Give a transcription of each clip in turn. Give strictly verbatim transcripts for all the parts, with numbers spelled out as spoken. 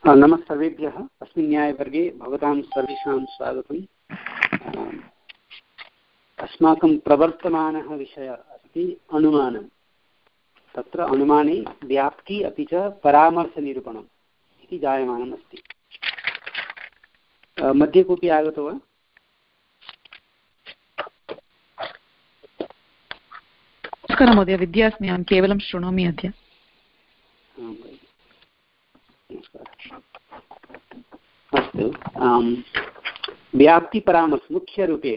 नमः सर्वेभ्यः। अस्मिन् न्यायवर्गे भवतां सर्वेषां स्वागतम्। अस्माकं प्रवर्तमानः विषयः अस्ति अनुमानम्। तत्र अनुमाने व्याप्ति अपि च परामर्शनिरूपणम् इति जायमानम् अस्ति। मध्ये कोऽपि आगतो वा? नमस्कारः महोदय, विद्या अस्मि, अहं केवलं शृणोमि अद्य। अस्तु, व्याप्तिपरामर्श मुख्यरूपेण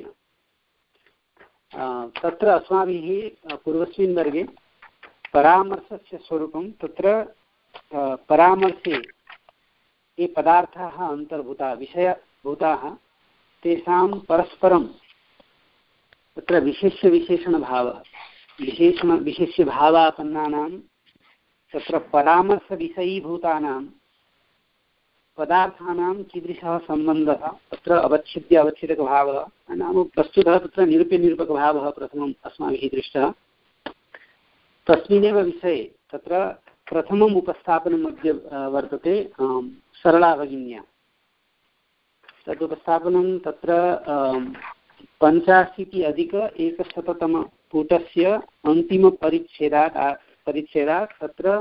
तत्र अस्माभिः पूर्वस्मिन् वर्गे परामर्शस्य स्वरूपं, तत्र परामर्शे ये पदार्थाः अन्तर्भूताः विषयभूताः तेषां परस्परं तत्र विशेष्यविशेषणभावः विशेषण विशेष्यभावापन्नानां तत्र परामर्शविषयीभूतानां पदार्थानां कीदृशः सम्बन्धः, तत्र अवच्छिद्य अवच्छेदकभावः नाम प्रस्तुतः तत्र निरूप्यनिरूपकभावः प्रथमम् अस्माभिः दृष्टः। तस्मिन्नेव विषये तत्र प्रथमम् उपस्थापनं मध्ये वर्तते सरला भगिन्या। तदुपस्थापनं तत्र पञ्चाशीति अधिक एकशततमपुटस्य अन्तिमपरिच्छेदात् परिच्छेदात् तत्र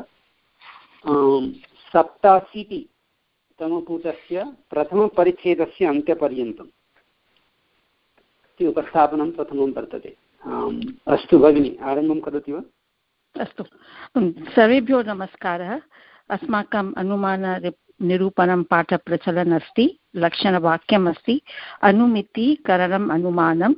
सप्ताशीति तमपुटस्य प्रथमपरिच्छेदस्य अन्त्यपर्यन्तम् इति उपस्थापनं प्रथमं वर्तते। अस्तु भगिनी, आरम्भं करोति वा? अस्तु, सर्वेभ्यो नमस्कारः। अस्माकम् अनुमान निरूपणं पाठप्रचलन् अस्ति। लक्षणवाक्यम् अस्ति अनुमितिकरणम् अनुमानं,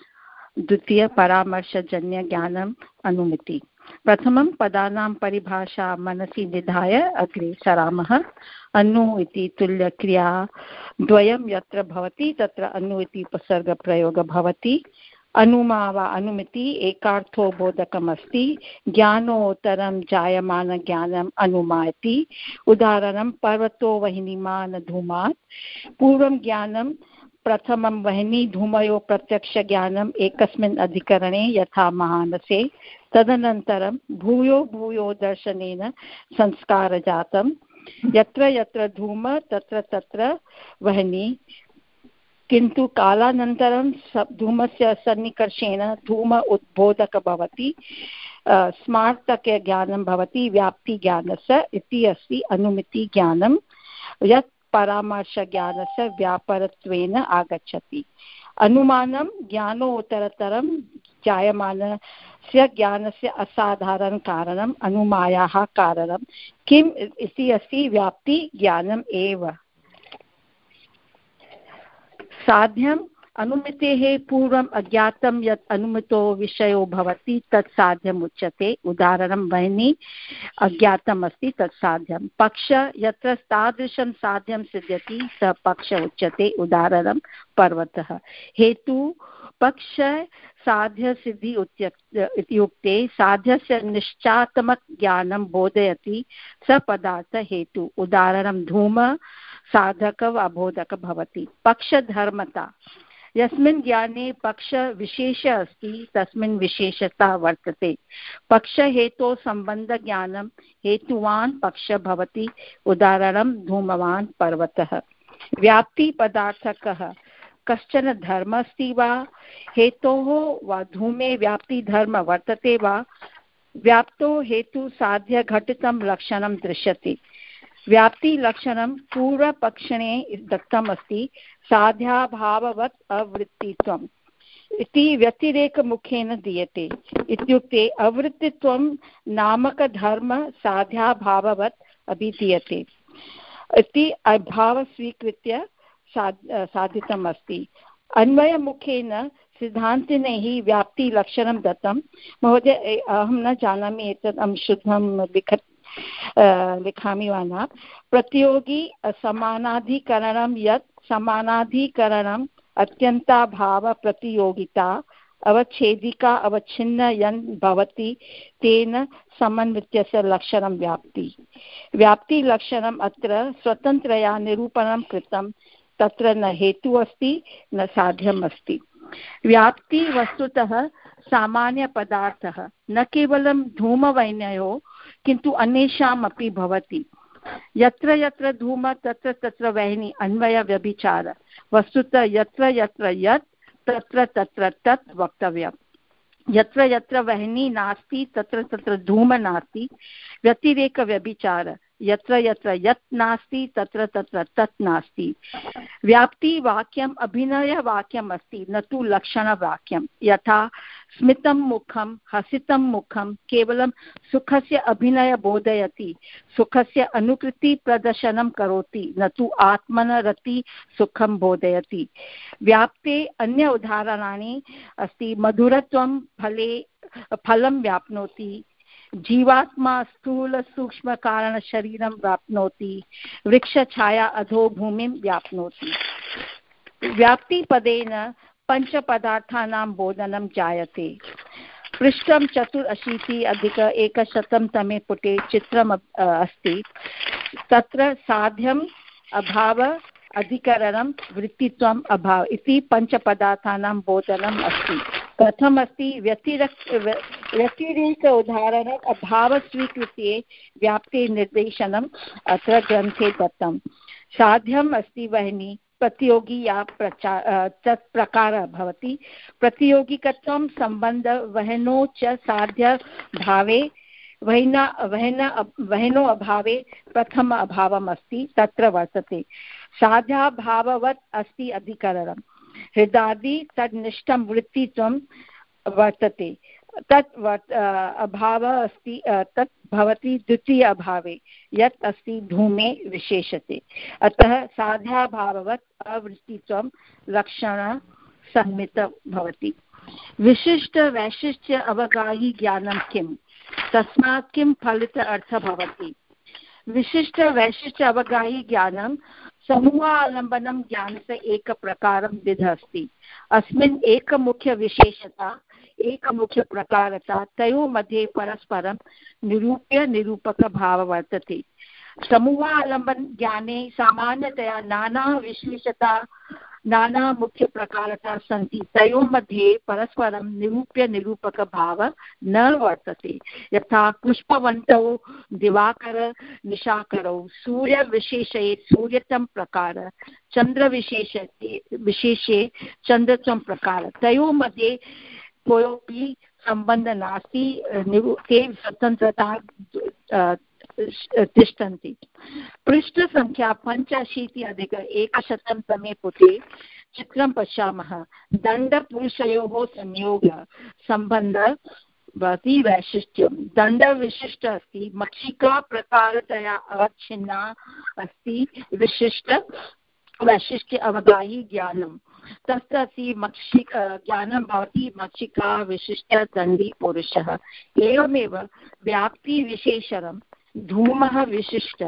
द्वितीयपरामर्शजन्यज्ञानम् अनुमिति। प्रथमं पदानां परिभाषा मनसि निधाय अग्रे सरामः। अनु इति तुल्यक्रिया द्वयं यत्र भवति तत्र अनु इति उपसर्गप्रयोगः भवति। अनुमा वा अनुमिति एकार्थो बोधकमस्ति। ज्ञानोत्तरं जायमानज्ञानम् अनुमा इति। उदाहरणं पर्वतो वह्निमान् धूमात्। पूर्वं ज्ञानं प्रथमं वह्नि धूमयो प्रत्यक्षज्ञानम् एकस्मिन् अधिकरणे यथा महानसे। तदनन्तरं भूयो भूयो दर्शनेन संस्कारजातं। यत्र यत्र धूम तत्र तत्र वह्नि, किन्तु कालानन्तरं धूमस्य सन्निकर्षेण धूम उद्बोधक भवति, स्मार्तकज्ञानं भवति व्याप्तिज्ञानस्य इति अस्ति अनुमितिज्ञानं, यत् परामर्शज्ञानस्य व्यापारत्वेन आगच्छति। अनुमानं ज्ञानोत्तरतरं जायमानस्य ज्ञानस्य असाधारणकारणम् अनुमायाः कारणं किम् इति अस्ति व्याप्तिज्ञानम् एव। साध्यम् अनुमितेः पूर्वम् अज्ञातं यत् अनुमितो विषयो भवति तत् साध्यम् उच्यते। उदाहरणं वह्नि अज्ञातम् अस्ति, तत् साध्यं। पक्ष यत्र तादृशं साध्यं सिद्ध्यति स पक्ष उच्यते। उदाहरणं पर्वतः। हेतु पक्ष साध्य सिद्धि इत्युक्ते साध्यस्य निश्चात्मक ज्ञानं बोधयति स पदार्थ हेतु। उदाहरणं धूम साधक वा बोधक भवति। पक्षधर्मता यस्मिन् ज्ञाने पक्ष विशेष अस्ति तस्मिन् विशेषता वर्तते। पक्षहेतो सम्बन्धज्ञानं हेतुवान् पक्ष भवति। उदाहरणं धूमवान् पर्वतः। व्याप्तिपदार्थकः कश्चन धर्म अस्ति वा, हेतोः वा धूमे व्याप्तिधर्म वर्तते वा। व्याप्तो हेतु साध्य घटितं लक्षणं दृश्यते। व्याप्तिलक्षणं पूर्वपक्षणे दत्तम् अस्ति साध्याभाववत् अवृत्तित्वम् इति व्यतिरेकमुखेन दीयते। इत्युक्ते अवृत्तित्वं नामकधर्म साध्याभाववत् अभिधीयते इति अभावं स्वीकृत्य साधितम् अस्ति। अन्वयमुखेन सिद्धान्तिनैः व्याप्तिलक्षणं दत्तं। महोदय, अहं न जानामि एतत् अहं शुद्धं लिख लिखामि वा न। प्रतियोगी समानाधिकरणं यत् समानाधिकरणम् अत्यन्ताभाव प्रतियोगिता अवच्छेदिका अवच्छिन्न यन् भवति तेन समन्वितस्य लक्षणं व्याप्ति। व्याप्तिलक्षणम् अत्र स्वतन्त्रया निरूपणं कृतं। तत्र न हेतु अस्ति न साध्यम् अस्ति। व्याप्ति वस्तुतः सामान्यपदार्थः न केवलं धूमवह्नयोः किन्तु अन्येषाम् अपि भवति। यत्र यत्र धूम तत्र तत्र वह्नि अन्वय व्यभिचार वस्तुतः यत्र यत्र यत् तत्र तत्र तत् वक्तव्यम्। यत्र यत्र वह्नि नास्ति तत्र तत्र धूम नास्ति व्यतिरेक व्यभिचार यत्र यत्र यत् नास्ति तत्र तत्र तत् नास्ति। व्याप्ति वाक्यम् अभिनयवाक्यम् अस्ति न तु लक्षणवाक्यं। यथा स्मितं मुखं हसितं मुखं केवलं सुखस्य अभिनय बोधयति, सुखस्य अनुकृति प्रदर्शनं करोति न तु आत्मनरति सुखं बोधयति। व्याप्ते अन्य उदाहरणानि अस्ति मधुरत्वं फले फलं व्याप्नोति, जीवात्मा स्थूल सूक्ष्म कारण शरीरं प्राप्नोति, वृक्षछाया अधो भूमिं व्याप्नोति। व्याप्तिपदेन पञ्चपदार्थानां बोधनं जायते। पृष्ठं चतुरशीति अधिक एकशतं तमे पुटे चित्रम् अस्ति। तत्र साध्यम् अभाव अधिकरणं वृत्तित्वम् अभाव इति पञ्चपदार्थानां बोधनम् अस्ति। कथमस्ति व्यतिरिक्त व्यतिरेक उदाहरण अभाव स्वीकृत्य व्याप्ते निर्देशनम् अत्र ग्रन्थे दत्तं। साध्यम् अस्ति वह्नि प्रतियोगी या प्रचार तत् प्रकारः भवति। प्रतियोगिकत्वं सम्बन्ध वह्नौ च साध्य भावे वह्ना वह्न वह्नो अभावे प्रथम अभावम् अस्ति तत्र वर्तते। साध्याभाववत् अस्ति अधिकरणम्। हृदादि तन्निष्ठं वृत्तित्वं वर्तते तत् अभावः अस्ति तत् भवति द्वितीय अभावे यत् अस्ति धूमे विशेषते। अतः साध्याभाववत् अवृत्तित्वं लक्षण सम्मित भवति। विशिष्ट वैशिष्ट्य अवगाही ज्ञानं किं तस्मात् किं फलित अर्थ भवति। विशिष्ट वैशिष्ट्य अवगाही ज्ञानं समूहालम्बनं ज्ञानस्य एकप्रकारं विध अस्ति। अस्मिन् एकमुख्यविशेषता एकमुख्यप्रकारता तयोः मध्ये परस्परं निरूप्य निरूपकभावः वर्तते। समूहालम्बन ज्ञाने सामान्यतया नाना विशेषता नाना मुख्यप्रकारता सन्ति। तयोः मध्ये परस्परं निरूप्य निरूपकभावः न वर्तते। यथा पुष्पवन्तौ दिवाकर निशाकरौ सूर्यविशेषे सूर्यत्वं प्रकार चन्द्रविशेषे विशेषे चन्द्रत्वं प्रकार तयोः मध्ये कोऽपि सम्बन्धः नास्ति। ते स्वतन्त्रता तिष्ठन्ति। पृष्ठसङ्ख्या पञ्चाशीति अधिक एकशतं तमे पुटे चित्रं पश्यामः। दण्डपुरुषयोः संयोग सम्बन्धः भवति वैशिष्ट्यं। दण्डविशिष्ट अस्ति मक्षिका प्रकारतया अवच्छिन्ना अस्ति। विशिष्ट वैशिष्ट्य अवगाही ज्ञानं तस्य मक्षिक ज्ञानं भवति मक्षिका विशिष्ट दण्डी पुरुषः। एवमेव व्याप्तिविशेषणं धूमः विशिष्ट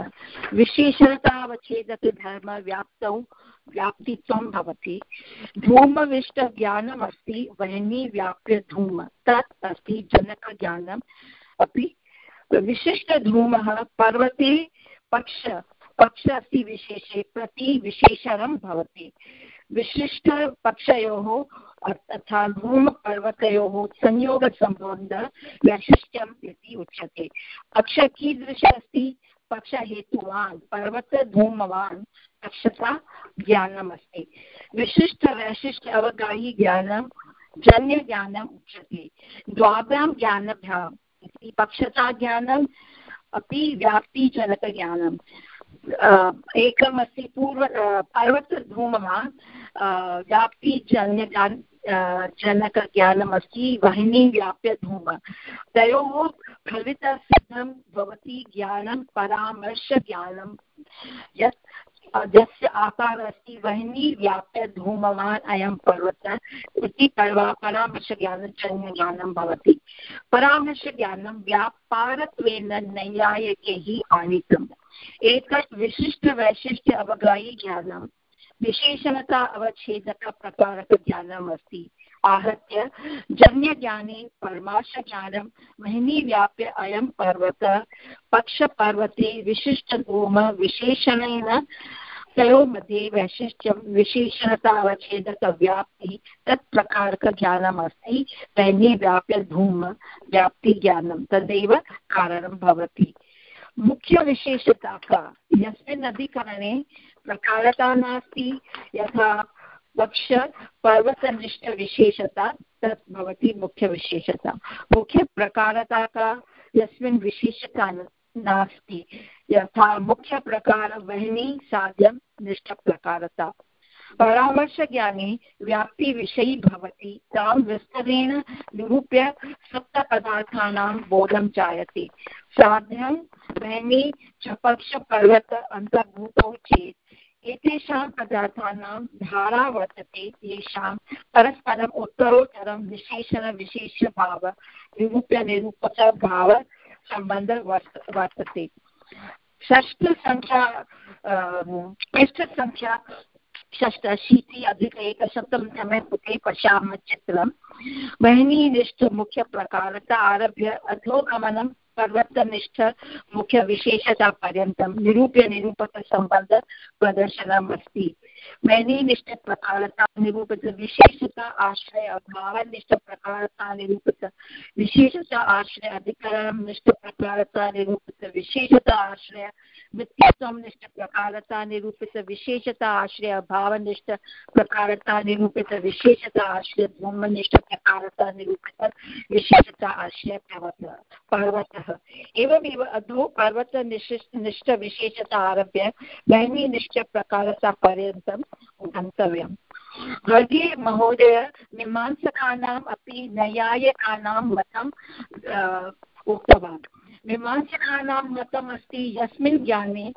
विशेषतावच्छेदकधर्म व्याप्तौ व्याप्तित्वं भवति। धूमविष्ट ज्ञानम् अस्ति वह्नि व्याप्य धूम तत् अस्ति जनकज्ञानम् अपि। विशिष्टधूमः पर्वते पक्ष पक्ष अस्ति विशेषे प्रति विशेषणं भवति। विशिष्टपक्षयोः तथा धूमपर्वतयोः संयोगसम्बन्धः वैशिष्ट्यम् इति उच्यते। पक्ष कीदृश अस्ति पक्षहेतुवान् पर्वतधूमवान् पक्षता ज्ञानम् अस्ति। विशिष्टवैशिष्ट्य अवगाही ज्ञानं जन्यज्ञानम् उच्यते। द्वाभ्यां ज्ञानभ्याम् इति पक्षता ज्ञानम् अपि व्याप्तिजनकज्ञानम्। एकमस्ति पूर्व पर्वतधूमवान् व्याप्तिजन्यज्ञान जनकज्ञानमस्ति वह्नि व्याप्य धूम। तयोः फलितसिद्धं भवति ज्ञानं परामर्शज्ञानं यत् यस्य आकारः अस्ति वह्नि व्याप्य धूमवान् अयं पर्वतः इति परामर्शज्ञानजन्यज्ञानं भवति। परामर्शज्ञानं व्यापारत्वेन नैयायिकैः आनीतम्। एतत् विशिष्टवैशिष्ट्य अवगाही ज्ञानं विशेषणता अवच्छेदक प्रकारक ज्ञानम् अस्ति। आहत्य जन्यज्ञाने परमार्थज्ञानं वह्नि व्याप्य अयं पर्वतः पक्षपर्वते विशिष्टधूम विशेषणेन तयोः मध्ये वैशिष्ट्यं विशेषणता अवच्छेदक व्याप्ति तत् प्रकारक ज्ञानम् अस्ति। वह्नि व्याप्य धूम व्याप्ति ज्ञानं तदेव कारणं भवति। मुख्यविशेषता का यस्मिन् अधिकरणे प्रकारता नास्ति यथा वक्ष पर्वतनिष्ठविशेषता तत् भवति मुख्यविशेषता। मुख्यप्रकारता का यस्मिन् विशेषता नास्ति यथा मुख्यप्रकार वह्नि साध्यं निष्ठप्रकारता। परामर्शज्ञाने व्याप्ति विषयी भवति तां विस्तरेण निरूप्य सप्तपदार्थानां बोधं जायते। साध्यं वह्नि च पक्षपर्वत अन्तर्भूतौ चेत् एतेषां पदार्थानां धारा वर्तते येषां परस्परम् उत्तरोत्तरं विशेषणविशेषभाव निरूप्य निरूपकभाव सम्बन्धः वर्तते। षष्ठसङ्ख्या पृष्ठसङ्ख्या षष्टाशीति अधिक एकशततमे पुटे पश्यामः चित्रं। वह्निनिष्ठ मुख्यप्रकारता आरभ्य अधोगमनं पर्वतनिष्ठ मुख्यविशेषता पर्यन्तं निरूप्य निरूपकसम्बन्ध प्रदर्शनम् अस्ति। वह्निनिष्ठ प्रकारता निरूपित विशेषता आश्रय अभावनिष्ठ प्रकारता निरूपित विशेषता आश्रय अधिकरण निष्ठ प्रकारता निरूपित विशेषता आश्रय वित्तीयत्वं निष्ठ प्रकारता निरूपित विशेषता आश्रय अभावनिष्ठ प्रकारता निरूपित विशेषता आश्रय ब्रह्मनिष्ठ प्रकारता निरूपित विशेषता आश्रय पर्वत पर्वतः। एवमेव अधो पर्वतनिष्ठ विशेषता आरभ्य वह्निनिष्ठ प्रकारता पर्यन्तम् गन्तव्यम्। वर्गे महोदय मीमांसकानाम् अपि नैयायिकानां मतं उक्तवान्। मीमांसकानां मतम् अस्ति यस्मिन् ज्ञाने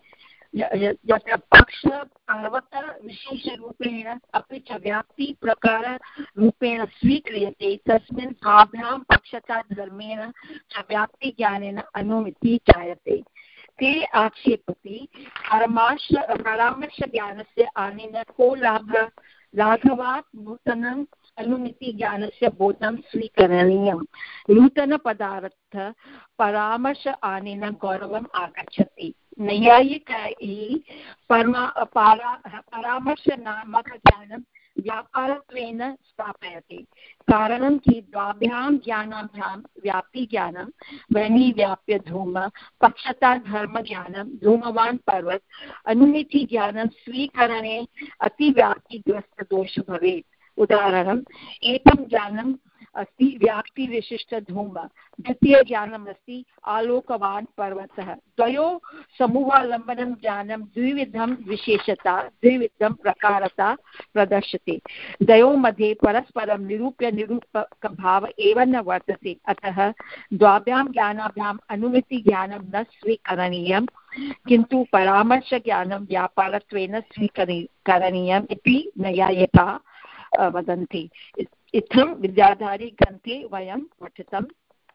यत्र पक्ष पर्वत विशेषरूपेण अपि च व्याप्ति प्रकाररूपेण स्वीक्रियते तस्मिन् द्वाभ्यां पक्षता धर्मेण च व्याप्तिज्ञानेन अनुमितिः जायते। ते आक्षेपति परमाश परामर्शज्ञानस्य आनेन को लाभः लाघवात् नूतनम् अनुमितिज्ञानस्य बोधं स्वीकरणीयं। नूतनपदार्थ परामर्श आनेन गौरवम् आगच्छति। नैयायिकैः परमा पारा परामर्शनामकज्ञानं व्यापारत्वेन स्थापयति। कारणं कि द्वाभ्यां ज्ञानाभ्यां व्याप्तिज्ञानं वह्निव्याप्य धूम पक्षता धर्मज्ञानं धूमवान् पर्वत अनुमितिज्ञानं स्वीकरणे अतिव्याप्तिग्रस्तदोष भवेत्। उदाहरणम् एकं ज्ञानम् अस्ति व्याप्तिविशिष्टधूम, द्वितीयज्ञानम् अस्ति आलोकवान् पर्वतः। द्वयोः समूहालम्बनं ज्ञानं द्विविधं विशेषता द्विविधं प्रकारता प्रदर्श्यते। द्वयोः मध्ये परस्परं निरूप्य निरूपकभाव एव न वर्तते। अतः द्वाभ्यां ज्ञानाभ्याम् अनुमितिज्ञानं न स्वीकरणीयं किन्तु परामर्शज्ञानं व्यापारत्वेन स्वीकरणीयम् इति नैयायिकाः वदन्ति। इत्थं विद्याधारी ग्रन्थे वयं पठितं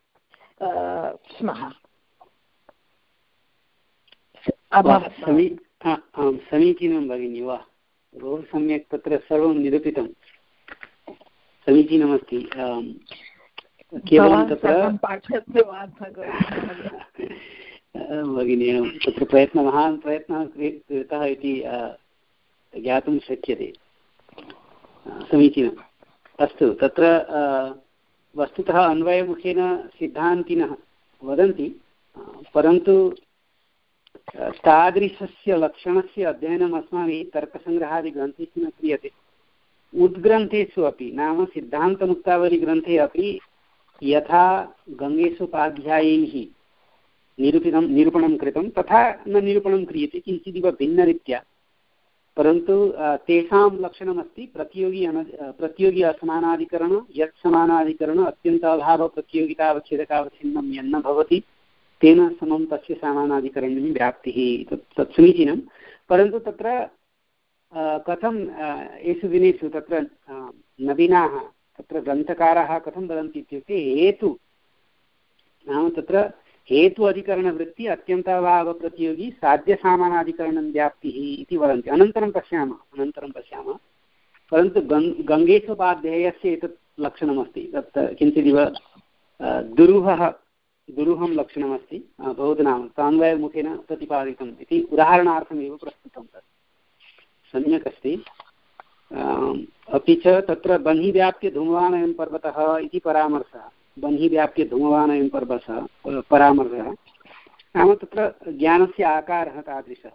स्मः। समीचीनं भगिनी, वा बहु सम्यक्, तत्र सर्वं निरूपितं, समीचीनमस्ति। केवलं तत्र भगिनी तत्र प्रयत्नः महान् प्रयत्नः कृतः इति ज्ञातुं शक्यते। समीचीनम्। अस्तु, तत्र वस्तुतः अन्वयमुखेन सिद्धान्तिनः वदन्ति, परन्तु तादृशस्य लक्षणस्य अध्ययनम् अस्माभिः तर्कसङ्ग्रहादिग्रन्थेषु न क्रियते। उद्ग्रन्थेषु अपि, नाम सिद्धान्तमुक्तावलीग्रन्थे अपि यथा गङ्गेशोपाध्यायैः निरूपितं निरूपणं कृतं तथा न निरूपणं क्रियते, किञ्चिदिव भिन्नरीत्या। परन्तु तेषां लक्षणमस्ति प्रतियोगी अन प्रतियोगी असमानाधिकरण, यत् समानाधिकरण अत्यन्ताभावप्रतियोगितावच्छेदकावच्छिन्नं यन्न भवति तेन समं तस्य समानाधिकरणं व्याप्तिः। तत् तत् समीचीनं, परन्तु तत्र कथं एषु दिनेषु तत्र नवीनाः तत्र ग्रन्थकाराः कथं वदन्ति इत्युक्ते हेतु नाम तत्र हेतु अधिकरणवृत्ति अत्यन्ताभावप्रतियोगी साध्यसामानाधिकरणं व्याप्तिः इति वदन्ति। अनन्तरं पश्यामः अनन्तरं पश्यामः परन्तु गङ् गङ्गेशोपाध्यायस्य एतत् लक्षणमस्ति, तत् किञ्चिदिव दुरूहः दुरूहं लक्षणमस्ति। बहुधनां सान्वयमुखेन प्रतिपादितम् इति उदाहरणार्थमेव प्रस्तुतं। तत् सम्यक् अस्ति। अपि च तत्र बह्निव्याप्य धूमवानयं पर्वतः इति परामर्शः, बह्निव्याप्य धूमवानयं पर्वतः परामर्शः नाम तत्र ज्ञानस्य आकारः तादृशः।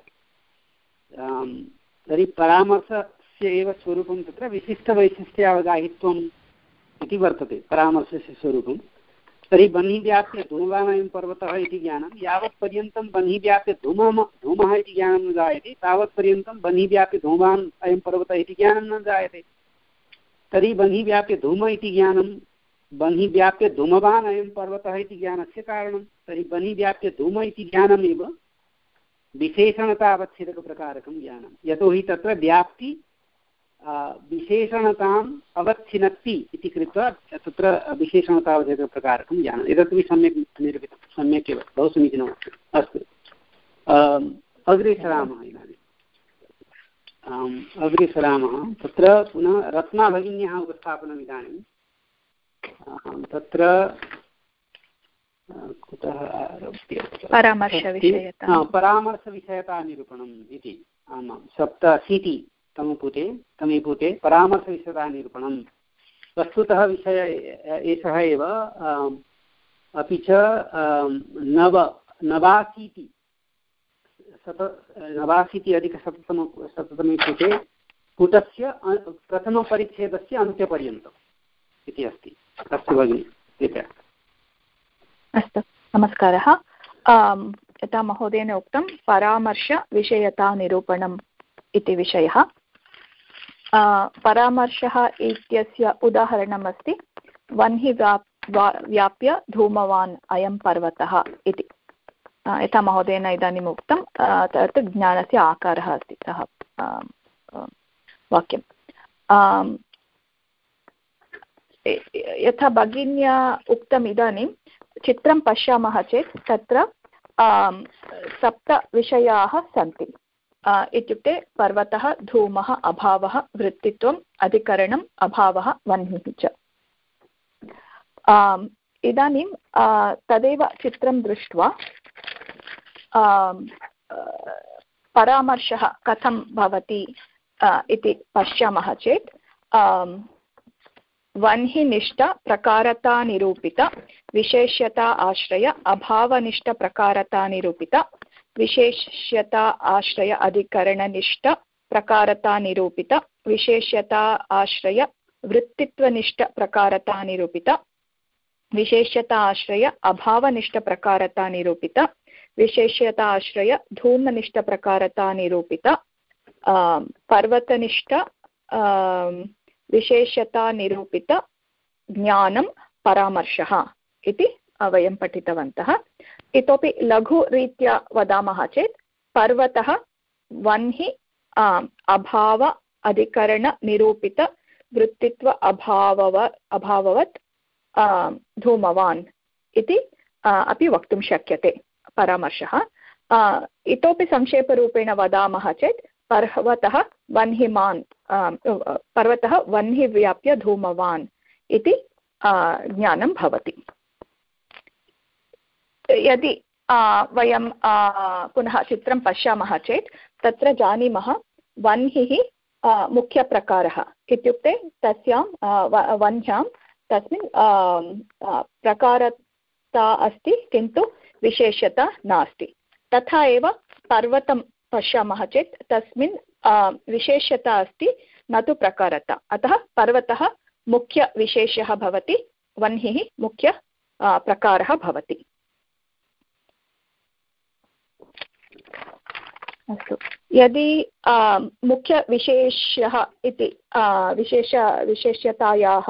तर्हि परामर्शस्य एव स्वरूपं तत्र विशिष्टवैशिष्ट्यावगाहित्वम् इति वर्तते परामर्शस्य स्वरूपं। तर्हि बह्निव्याप्य धूमवानयं पर्वतः इति ज्ञानं यावत्पर्यन्तं बह्निव्याप्य धूमः धूमः इति ज्ञानं न जायते तावत्पर्यन्तं बह्निव्याप्य धूमान् अयं पर्वतः इति ज्ञानं न जायते। तर्हि बह्निव्याप्य धूम इति ज्ञानं बह्निव्याप्य धूमवान् अयं पर्वतः इति ज्ञानस्य कारणं। तर्हि बह्निव्याप्य धूम इति ज्ञानमेव विशेषणतावच्छेदकप्रकारकं ज्ञानं, यतोहि तत्र व्याप्ति विशेषणताम् अवच्छिनत्ति इति कृत्वा तत्र विशेषणतावच्छेदकप्रकारकं ज्ञानम्। एतदपि सम्यक् निरूपितं, सम्यक् एव, बहु समीचीनमस्ति। अस्तु, अग्रे सरामः इदानीम्। अग्रे सरामः। तत्र पुनः रत्ना भगिन्याः उपस्थापनम् इदानीं। तत्र कुतः आरभ्य परामर्शविषयता परामर्शविषयतानिरूपणम् इति। आमां सप्ताशीति तमपुटे तमे पुटे परामर्शविषयतानिरूपणम्। वस्तुतः विषय एषः एव, अपि च नव नवाशीति शत नवाशीति अधिकशततम शततमे पुटे पुटस्य प्रथमपरिच्छेदस्य अन्त्यपर्यन्तम् इति अस्ति। अस्तु भगिनि, कृपया। अस्तु, नमस्कारः। यथा महोदयेन उक्तं परामर्शविषयतानिरूपणम् इति विषयः। परामर्शः इत्यस्य उदाहरणमस्ति वह्नि व्याप्य धूमवान् अयं पर्वतः इति। यथा महोदयेन इदानीम् उक्तं तत् ज्ञानस्य आकारः अस्ति सः वाक्यं। यथा भगिन्या उक्तम्, इदानीं चित्रं पश्यामः चेत् तत्र सप्तविषयाः सन्ति। इत्युक्ते पर्वतः, धूमः, अभावः, वृत्तित्वम्, अधिकरणम्, अभावः, वह्निः च। इदानीं तदेव चित्रं दृष्ट्वा परामर्शः कथं भवति इति पश्यामः चेत् वह्निनिष्ठ प्रकारता निरूपित विशेष्यता आश्रय अभावनिष्ठ प्रकारता निरूपित विशेष्यता आश्रय अधिकरणनिष्ठ प्रकारता निरूपित विशेष्यता आश्रय वृत्तित्वनिष्ठ प्रकारता निरूपित विशेष्यता आश्रय अभावनिष्ठ प्रकारता निरूपित विशेष्यता आश्रय धूमनिष्ठ प्रकारता निरूपित पर्वतनिष्ठ विशेषता निरूपित ज्ञानं परामर्शः इति वयं पठितवन्तः। इतोपि लघुरीत्या वदामः चेत् पर्वतः वह्नि अभाव अधिकरण निरूपित वृत्तित्व अभावव अभाववत् धूमवान् इति अपि वक्तुं शक्यते परामर्शः। इतोपि संक्षेपरूपेण वदामः चेत् पर्वतः वह्निमान् पर्वतः वह्नि व्याप्य धूमवान् इति ज्ञानं भवति। यदि वयं पुनः चित्रं पश्यामः चेत् तत्र जानीमः वह्निः मुख्यप्रकारः। इत्युक्ते तस्यां वह्न्यां तस्मिन् प्रकारता अस्ति किन्तु विशेषता नास्ति। तथा एव पर्वतं पश्यामः चेत् तस्मिन् विशेषता अस्ति न तु प्रकारता। अतः पर्वतः मुख्यविशेषः भवति, वह्निः मुख्य प्रकारः भवति। अस्तु, यदि मुख्यविशेषः इति विशेष विशेष्यतायाः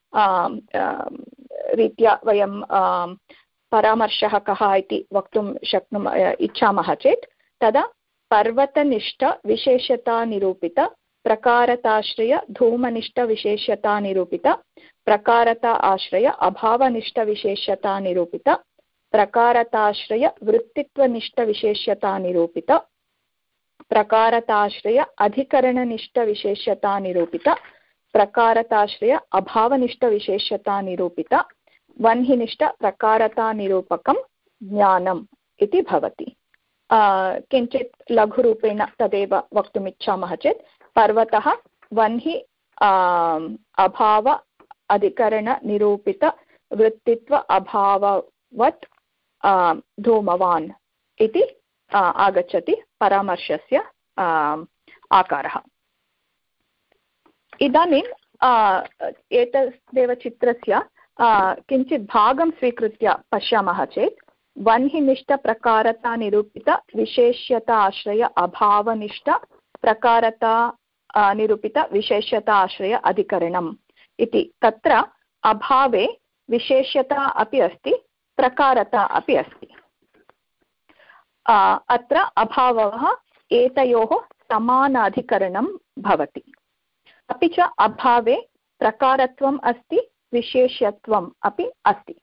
रीत्या वयं परामर्शः कः इति वक्तुं शक्नुमः इच्छामः चेत् तदा पर्वतनिष्ठ विशेषता निरूपित प्रकारताश्रय धूमनिष्ठ विशेषता निरूपित प्रकारता आश्रय अभावनिष्ठ विशेषता निरूपित प्रकारताश्रय वृत्तित्वनिष्ठ विशेषता निरूपित प्रकारताश्रय अधिकरणनिष्ठ विशेषता निरूपित प्रकारताश्रय अभावनिष्ठ विशेषता निरूपित वह्निनिष्ठ प्रकारता निरूपकं ज्ञानम् इति भवति। किञ्चित् लघुरूपेण तदेव वक्तुमिच्छामः चेत् पर्वतः वह्नि अभाव अधिकरणनिरूपित वृत्तित्व अभाववत् धूमवान् इति आगच्छति परामर्शस्य आकारः। इदानीम् एतदेव चित्रस्य किञ्चित् भागं स्वीकृत्य पश्यामः चेत् वह्निनिष्ठप्रकारता निरूपित विशेष्यता आश्रय अभावनिष्ठ प्रकारता निरूपित विशेष्यता आश्रय अधिकरणम् इति। तत्र अभावे विशेष्यता अपि अस्ति, प्रकारता अपि अस्ति। अत्र अभावः एतयोः समानाधिकरणं भवति। अपि च अभावे प्रकारत्वम् अस्ति, विशेष्यत्वम् अपि अस्ति।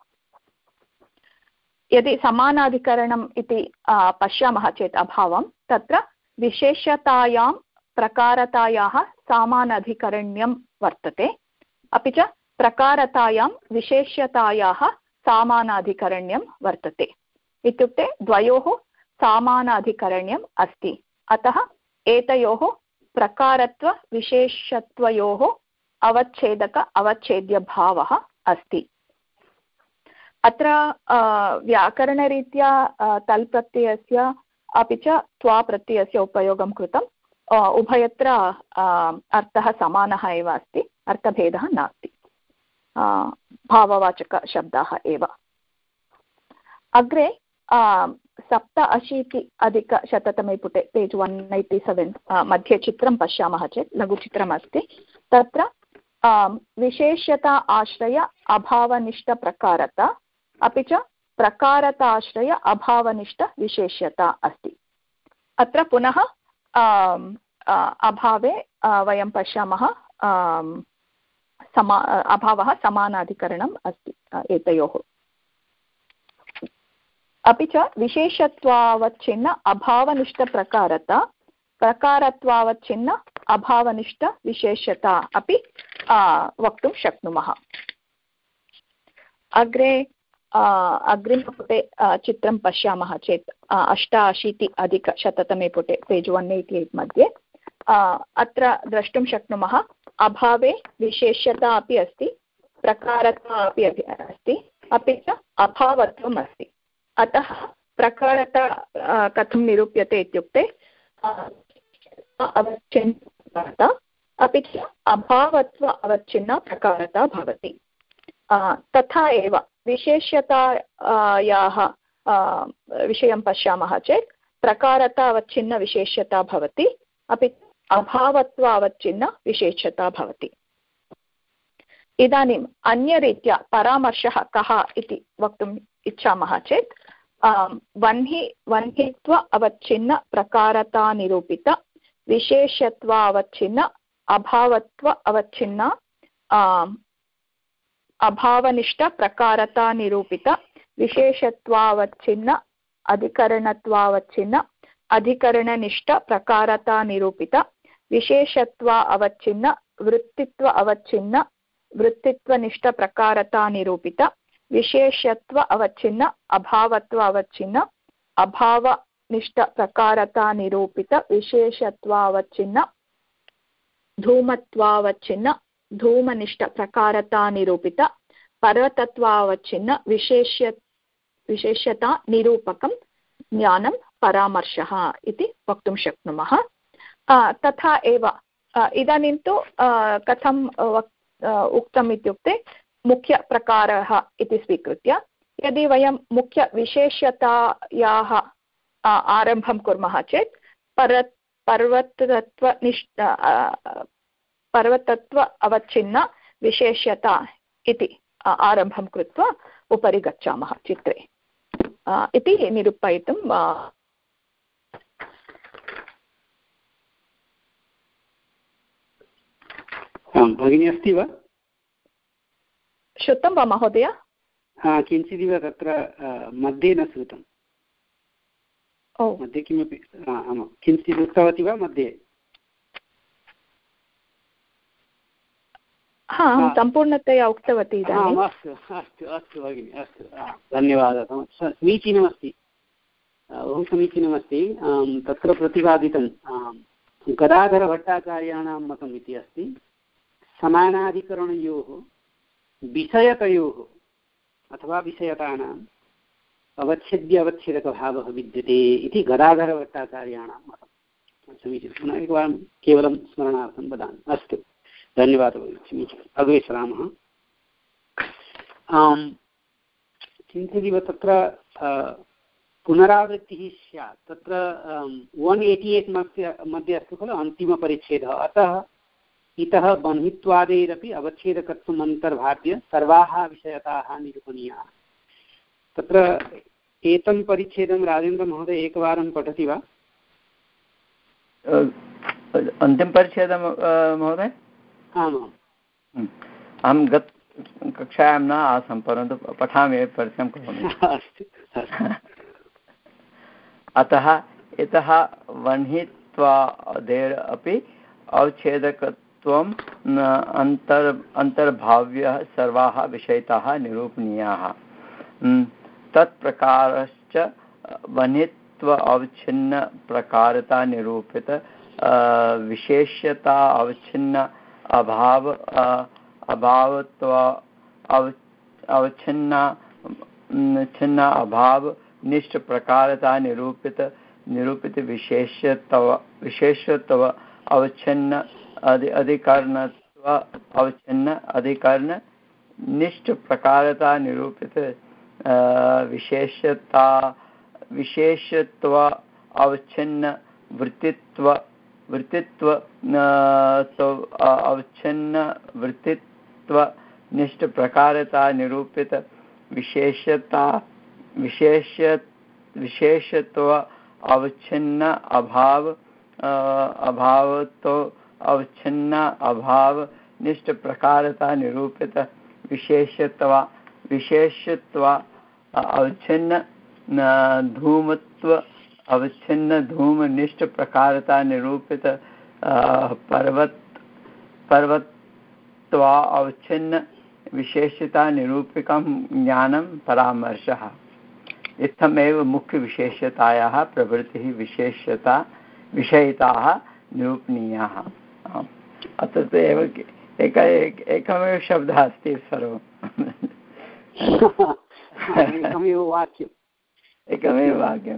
यदि समानाधिकरणम् इति पश्यामः चेत् अभावं तत्र विशेष्यतायां प्रकारतायाः समानाधिकरण्यं वर्तते, अपि च प्रकारतायां विशेष्यतायाः समानाधिकरण्यं वर्तते। इत्युक्ते द्वयोः समानाधिकरण्यम् अस्ति। अतः एतयोः प्रकारत्व विशेषत्वयोः अवच्छेदक अवच्छेद्यभावः अस्ति। अत्र व्याकरणरीत्या तल् प्रत्ययस्य अपि च त्वा प्रत्ययस्य उपयोगं कृतम्। उभयत्र अर्थः समानः एव अस्ति, अर्थभेदः नास्ति, भाववाचकशब्दाः एव। अग्रे सप्त अशीति अधिकशततमे पुटे पेज् वन् नैन्टि सेवेन् मध्ये चित्रं पश्यामः चेत् लघुचित्रमस्ति। तत्र विशेष्यता आश्रय अभावनिष्ठप्रकारता अपि च प्रकारता आश्रय अभावनिष्ठविशेष्यता अस्ति। अत्र पुनः अभावे वयं पश्यामः समा अभावः समानाधिकरणम् अस्ति एतयोः। अपि च विशेषत्वावच्छिन्न अभावनिष्ठप्रकारता प्रकारत्वावच्छिन्न अभावनिष्ठविशेष्यता अपि वक्तुं शक्नुमः। अग्रे अग्रिमपुटे चित्रं पश्यामः चेत् अष्टाशीति अधिकशततमे पुटे पेज् वन् एय्टि एय्ट् मध्ये अत्र द्रष्टुं शक्नुमः अभावे विशेष्यता अपि अस्ति, प्रकारता अपि अस्ति, अपि च अभावत्वम् अस्ति। अतः प्रकारता कथं निरूप्यते इत्युक्ते अवच्छिन्नता अपि च अभावत्व अवच्छिन्ना प्रकारता भवति। तथा एव विशेष्यतायाः विषयं पश्यामः चेत् प्रकारता अवच्छिन्न विशेष्यता भवति, अपि अभावत्व अवच्छिन्न विशेष्यता भवति। इदानीम् अन्यरीत्या परामर्शः कः इति वक्तुम् इच्छामः चेत् वह्नि वह्नित्व अवच्छिन्न प्रकारता निरूपित विशेष्यत्व अवच्छिन्न अभावत्व अवच्छिन्न अभावनिष्ठ प्रकारता निरूपित विशेषत्वावच्छिन्न अधिकरणत्वावच्छिन्न अधिकरणनिष्ठ प्रकारता निरूपित विशेषत्व अवच्छिन्न वृत्तित्व अवच्छिन्न वृत्तित्वनिष्ठ प्रकारता निरूपित विशेषत्व अवच्छिन्न अभावत्व अवच्छिन्न अभावनिष्ठ प्रकारता निरूपित विशेषत्वावच्छिन्न धूमत्वावच्छिन्न धूमनिष्ठ प्रकारता निरूपित पर्वतत्वावच्छिन्न विशेष्य विशेष्यता निरूपकं ज्ञानं परामर्शः इति वक्तुं शक्नुमः। तथा एव इदानीं तु कथं उक्तम् इत्युक्ते मुख्यप्रकारः इति स्वीकृत्य यदि वयं मुख्यविशेष्यतायाः आरम्भं कुर्मः चेत् पर पर्वतत्वनिष्ठ पर्वतत्व अवच्छिन्न विशेष्यता इति आरम्भं कृत्वा उपरि गच्छामः चित्रे इति निरूपयितुं भगिनी अस्ति वा? श्रुतं वा महोदय? हा, किञ्चिदिव तत्र मध्ये न श्रुतं। ओ मध्ये किमपि आमां किञ्चित् उक्तवती वा मध्ये? हा, सम्पूर्णतया उक्तवती इदानीम्। अस्तु अस्तु अस्तु भगिनि, अस्तु धन्यवादः। समीचीनमस्ति, बहु समीचीनमस्ति। तत्र प्रतिपादितं गदाधरभट्टाचार्याणां मतम् इति अस्ति। समानाधिकरणयोः विषयतयोः अथवा विषयतानां अवच्छेद्य अवच्छेदकभावः विद्यते इति गदाधरभट्टाचार्याणां मतं। समीचीनं। पुनः एकवारं केवलं स्मरणार्थं वदामि। अस्तु, धन्यवादः। समीचीनम्। अग्रे सरामः। किञ्चिदिव तत्र पुनरावृत्तिः स्यात्। तत्र वन् एय्टि एय्ट् मध्ये मध्ये अस्ति खलु अन्तिमपरिच्छेदः। अतः इतः बन्हित्वादेरपि अवच्छेदकत्वम् अन्तर्भाव्य सर्वाः विषयताः निरूपणीयाः। तत्र एतं परिच्छेदं राजेन्द्रमहोदय एकवारं पठति वा? अन्तिमपरिच्छेदं महोदय? आमाम्। अहं गत कक्षायां न आसं, परन्तु पठामि, परिचयं करोमि। अस्तु। अतः इतः वह्नित्वादेर् अपि अवच्छेदकत्वम् अन्तर् अन्तर्भाव्य सर्वाः विषयताः निरूपणीयाः। तत्प्रकारश्च वह्नित्व अवच्छिन्न प्रकारता निरूपित विशेष्यता अवच्छिन्न अभाव अभावत्व अव अवच्छिन्न छिन्न अभाव निष्ठ प्रकारता निरूपित निरूपित विशेषत्व विशेषत्व अवच्छिन्न अधिकरणत्व अवच्छिन्न अधिकरण निष्ठ प्रकारता निरूपित विशेषता विशेषत्व अवच्छिन्न वृत्तित्व वृत्तित्व अवच्छिन्न वृत्तित्व निष्ठ प्रकारता निरूपित विशेषता विशेष विशेषत्व अवच्छिन्न अभाव अभावत्व अवच्छिन्न अभाव निष्ठ प्रकारता निरूपित विशेषत्व विशेषत्व अवच्छिन्न धूमत्व अवच्छिन्न धूम निष्ठ प्रकारता निरूपित पर्वत पर्वत्व अवच्छिन्न विशेषता निरूपिकं ज्ञानं परामर्शः। इत्थमेव मुख्यविशेषतायाः प्रवृत्तिः विशेषता विषयिताः निरूपणीयाः। अत्र तु एव एक एकमेव शब्दः अस्ति सर्वम् एकमेव वाक्यम् एकमेव वाक्यं।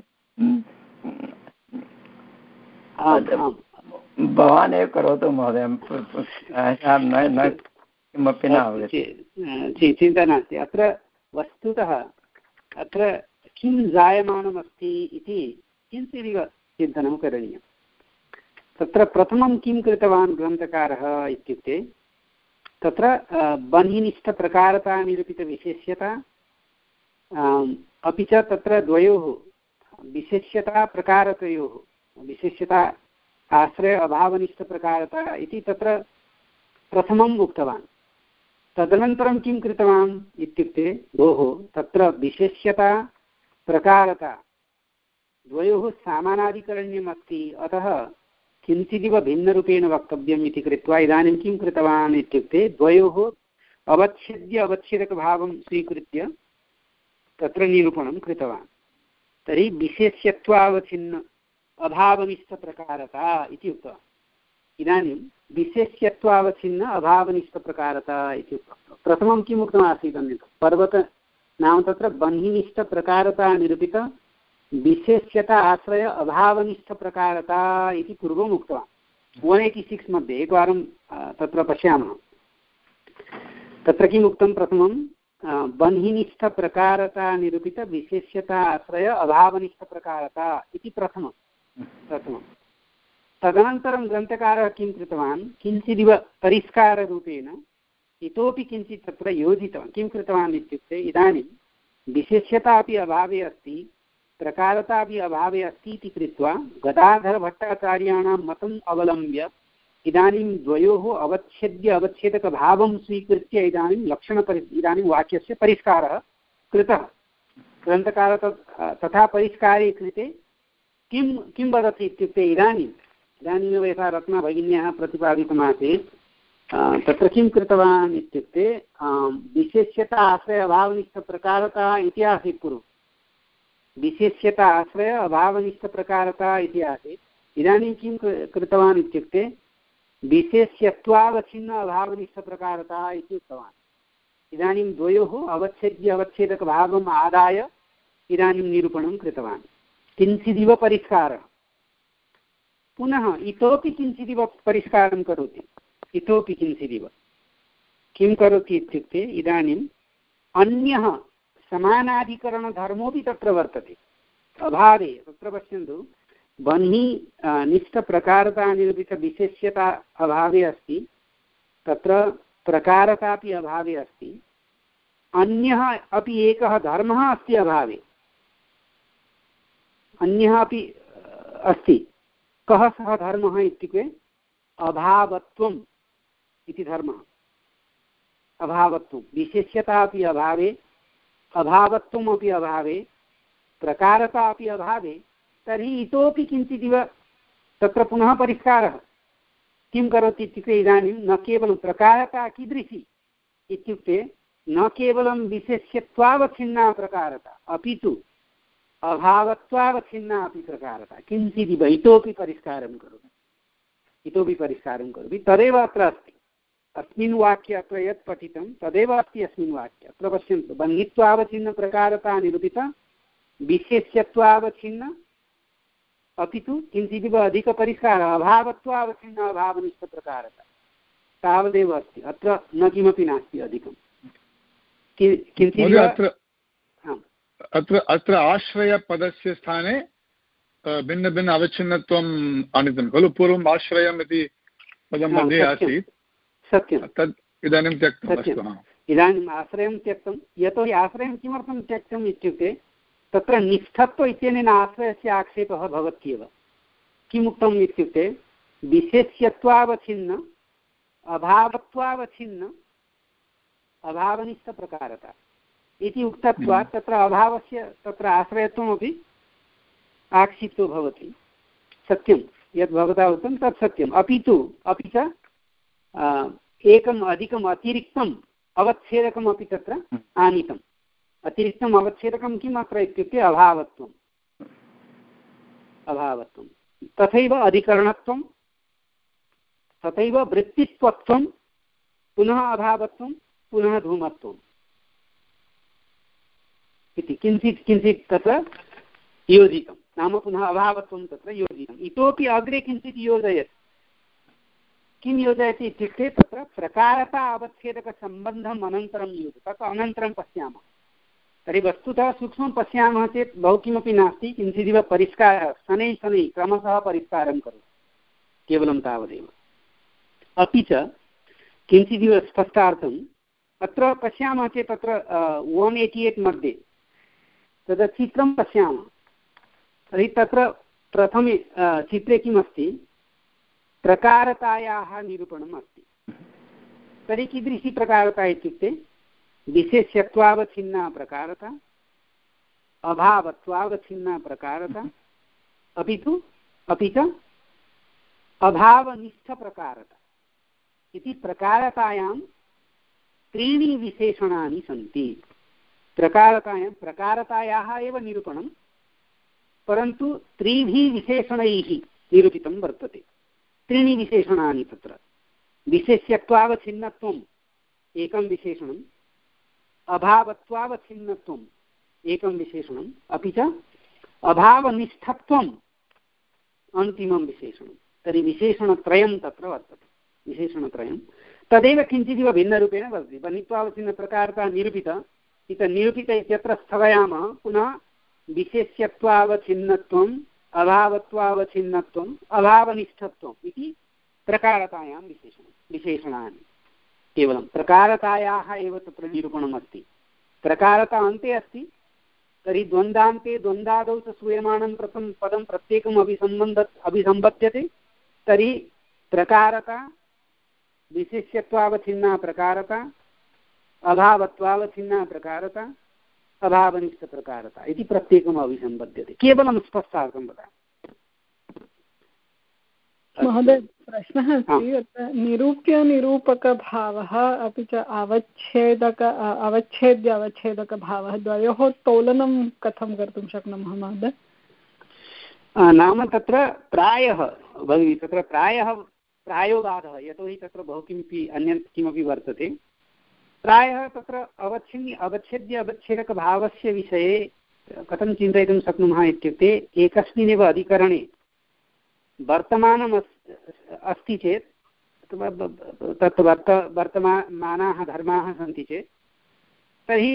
भवान् एव करोतु महोदय, किमपि न अवगच्छति। चिन्ता नास्ति। अत्र वस्तुतः अत्र किं जायमानमस्ति इति किञ्चिदिव चिन्तनं करणीयं। तत्र प्रथमं किं कृतवान् ग्रन्थकारः इत्युक्ते तत्र बन्हिनिष्ठप्रकारता निरूपितविशेष्यता अपि च तत्र द्वयोः विशेष्यता प्रकारतयोः विशेष्यता आश्रय अभावनिष्ठप्रकारता इति तत्र प्रथमम् उक्तवान्। तदनन्तरं किं कृतवान् इत्युक्ते भोः तत्र विशेष्यता प्रकारता द्वयोः सामानाधिकरण्यम् अस्ति, अतः किञ्चिदिव भिन्नरूपेण वक्तव्यम् इति कृत्वा इदानीं किं कृतवान् इत्युक्ते द्वयोः अवच्छेद्य अवच्छेदकभावं स्वीकृत्य तत्र निरूपणं कृतवान्। तर्हि विशेष्यत्वावच्छिन्न अभावनिष्ठप्रकारता इति उक्तवान्। इदानीं विशेष्यत्वावच्छिन्न अभावनिष्ठप्रकारता इति उक्तं। प्रथमं किम् उक्तमासीत् अन्यत् पर्वत नाम तत्र बन्हिनिष्ठप्रकारता निरूपित विशेष्यता आश्रय अभावनिष्ठप्रकारता इति पूर्वम् उक्तवान्। वन् एय्टि सिक्स् मध्ये एकवारं तत्र पश्यामः। तत्र किम् उक्तं प्रथमं बन्हिनिष्ठप्रकारता निरूपित विशेष्यता आश्रय अभावनिष्ठप्रकारता इति प्रथमं प्रथमं तदनन्तरं ग्रन्थकारः किं कृतवान् किञ्चिदिव परिष्काररूपेण इतोपि किञ्चित् तत्र योजितवान्। किं कृतवान् इत्युक्ते इदानीं विशेष्यता अपि अभावे अस्ति प्रकारता अपि अभावे अस्ति इति कृत्वा गदाधरभट्टाचार्याणां मतम् अवलम्ब्य इदानीं द्वयोः अवच्छेद्य अवच्छेदकभावं स्वीकृत्य इदानीं लक्षणपरि इदानीं वाक्यस्य परिष्कारः कृतः। ग्रन्थकारः तथा परिष्कारे कृते किं किं वदति इत्युक्ते इदानीम् इदानीमेव यथा रत्नभगिन्याः प्रतिपादितमासीत् तत्र किं कृतवान् इत्युक्ते विशेष्यता आश्रय अभावनिष्ठप्रकारता इति आसीत् पूर्वं। विशेष्यता आश्रय अभावनिष्ठप्रकारता इति आसीत्। इदानीं किं कृतवान् इत्युक्ते विशेष्यत्वावच्छिन्न अभावनिष्ठप्रकारता इति उक्तवान्। इदानीं द्वयोः अवच्छेद्य अवच्छेदकभावम् आदाय इदानीं निरूपणं कृतवान्। किञ्चिदिव परिष्कारः, पुनः इतोपि किञ्चिदिव परिष्कारं करोति, इतोपि किञ्चिदिव किं करोति इत्युक्ते इदानीम् अन्यः समानाधिकरणधर्मोऽपि तत्र वर्तते। अभावे तत्र पश्यन्तु, बन्ही निष्ठप्रकारतानिरूपितविशेष्यता अभावे अस्ति, तत्र प्रकारतापि अभावे अस्ति, अन्यः अपि एकः धर्मः अस्ति अभावे, अन्यः अपि अस्ति। कः सः धर्मः इत्युक्ते अभावत्वम् इति धर्मः। अभावत्वं विशेष्यता अपि अभावे, अभावत्वम् अपि अभावे, प्रकारता अपि अभावे, तर्हि इतोपि किञ्चिदिव तत्र पुनः परिष्कारः किं करोति इत्युक्ते इदानीं न केवलं प्रकारता कीदृशी इत्युक्ते न केवलं विशेष्यत्वावच्छिन्ना प्रकारता, अपि तु अभावत्वावच्छिन्ना अपि प्रकारता, किञ्चिदिव इतोपि परिष्कारं करोति, इतोपि परिष्कारं करोति। तदेव अत्र अस्ति अस्मिन् वाक्ये, अत्र यत् पठितं तदेव अस्ति अस्मिन् वाक्ये। अत्र पश्यन्तु, बन्धित्वावच्छिन्नप्रकारता निरूपित विशेष्यत्वावच्छिन्न अपि तु किञ्चिदिव अधिकपरिष्कारः अभावत्वावच्छिन्न अभावनिष्ठप्रकारता, तावदेव अस्ति। अत्र न किमपि नास्ति अधिकं किञ्चिदिव। अत्र अत्र आश्रयपदस्य स्थाने भिन्न भिन्न अवच्छिन्नत्वम् आनीतं खलु। पूर्वम् आश्रयम् इति पदं मध्ये आसीत्, सत्यं, तद् इदानीं त्यक्तम्। इदानीम् आश्रयं त्यक्तं। यतोहि आश्रयं किमर्थं त्यक्तम् इत्युक्ते तत्र निष्ठत्व इत्यनेन आश्रयस्य आक्षेपः भवत्येव। किमुक्तम् इत्युक्ते विशेष्यत्वावच्छिन्न अभावत्वावच्छिन्न अभावनिष्ठप्रकारता इति उक्तत्वात् तत्र अभावस्य तत्र आश्रयत्वमपि आक्षिप्तो भवति। सत्यं यद् भवता उक्तं तत् सत्यम्। अपि तु अपि च एकम् अधिकम् अतिरिक्तम् अवच्छेदकमपि तत्र आनीतम्। अतिरिक्तम् अवच्छेदकं किम् अत्र इत्युक्ते अभावत्वम्, अभावत्वं तथैव अधिकरणत्वं, तथैव वृत्तित्वत्वं, पुनः अभावत्वं, पुनः धूमत्वम् इति किञ्चित् किञ्चित् तत्र योजितं। नाम पुनः अभावत्वं तत्र योजितम्। इतोपि अग्रे किञ्चित् योजयति। किं योजयति इत्युक्ते तत्र प्रकारता अवच्छेदकसम्बन्धम् अनन्तरं योजयति, तत् अनन्तरं पश्यामः। तर्हि वस्तुतः सूक्ष्मं पश्यामः चेत् बहु किमपि नास्ति, किञ्चिदिव परिष्कारः शनैः शनैः क्रमशः परिष्कारं करोति, केवलं तावदेव। अपि च किञ्चिदिव स्पष्टार्थम् अत्र पश्यामः चेत् तत्र वन् एय्टि एय्ट् मध्ये तत्र चित्रं पश्यामः। तर्हि तत्र प्रथमे चित्रे किमस्ति, प्रकारतायाः निरूपणम् अस्ति। तर्हि कीदृशी प्रकारता इत्युक्ते विशेष्यत्वावच्छिन्ना प्रकारता, अभावत्वावच्छिन्ना प्रकारता, अपि तु अपि च अभावनिष्ठप्रकारता इति प्रकारतायां त्रीणि विशेषणानि सन्ति। प्रकारतायां प्रकारतायाः एव निरूपणं, परन्तु त्रिभिः विशेषणैः निरूपितं वर्तते। त्रीणि विशेषणानि तत्र विशेष्यत्वावच्छिन्नत्वम् एकं विशेषणम्, अभावत्वावच्छिन्नत्वम् एकं विशेषणम्, अपि च अभावनिष्ठत्वम् अन्तिमं विशेषणं। तर्हि विशेषणत्रयं तत्र वर्तते, विशेषणत्रयं। तदेव किञ्चिदिव भिन्नरूपेण वर्तते। बन्धित्वावच्छिन्नप्रकारता निरूपित इत निरूपित इत्यत्र स्थगयामः, पुनः विशेष्यत्वावच्छिन्नत्वम्, अभावत्वावच्छिन्नत्वम्, अभावनिष्ठत्वम् इति प्रकारतायां विशेषणं विशेषणानि। केवलं प्रकारतायाः एव तत्र निरूपणमस्ति। प्रकारता अन्ते अस्ति, तर्हि द्वन्द्वान्ते द्वन्द्वादौ च श्रूयमाणं प्रथमं पदं प्रत्येकम् अभिसम्बन्ध अभिसम्बध्यते। तर्हि प्रकारता, विशेष्यत्वावच्छिन्ना प्रकारता, अभावत्वावच्छिन्ना प्रकारता, अभावनिष्ठप्रकारता इति प्रत्येकम् अभिसम्बध्यते। केवलं स्पष्टार्थं वदामि। महोदय, प्रश्नः अस्ति अत्र निरूप्य निरूपकभावः अपि च अवच्छेदक अवच्छेद्य अवच्छेदकभावः, द्वयोः तोलनं कथं कर्तुं शक्नुमः महोदय? नाम तत्र प्रायः भगिनी तत्र प्रायः प्रायोगाधः, यतोहि तत्र बहु किमपि अन्यत् किमपि वर्तते। प्रायः तत्र अवच्छिन्य अवच्छेद्य अवच्छेदकभावस्य विषये कथं चिन्तयितुं शक्नुमः इत्युक्ते एकस्मिन्नेव अधिकरणे वर्तमानम् अस्ति चेत् तत् वर्त वर्तमानाः धर्माः सन्ति चेत् तर्हि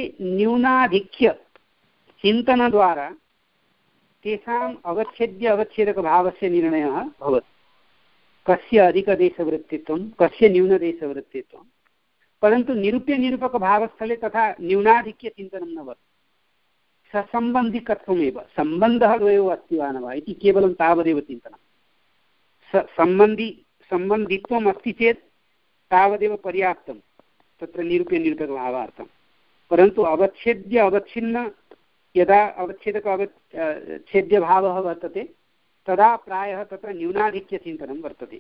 न्यूनाधिक्यचिन्तनद्वारा तेषाम् अवच्छेद्य अवच्छेदकभावस्य निर्णयः भवति। कस्य अधिकदेशवृत्तित्वं कस्य न्यूनदेशवृत्तित्वं, परन्तु निरूप्यनिरूपकभावस्थले तथा न्यूनाधिक्यचिन्तनं न भवति। ससम्बन्धिकत्वमेव, सम्बन्धः द्वयोः अस्ति वा न वा इति केवलं तावदेव चिन्तनं। स सम्बन्धि सम्बन्धित्वम् अस्ति चेत् तावदेव पर्याप्तं तत्र निरूप्यनिरूपकभावार्थं, परन्तु अवच्छेद्य अवच्छिन्न यदा अवच्छेदक अवच्छेद्यभावः वर्तते तदा प्रायः तत्र न्यूनाधिक्यचिन्तनं वर्तते।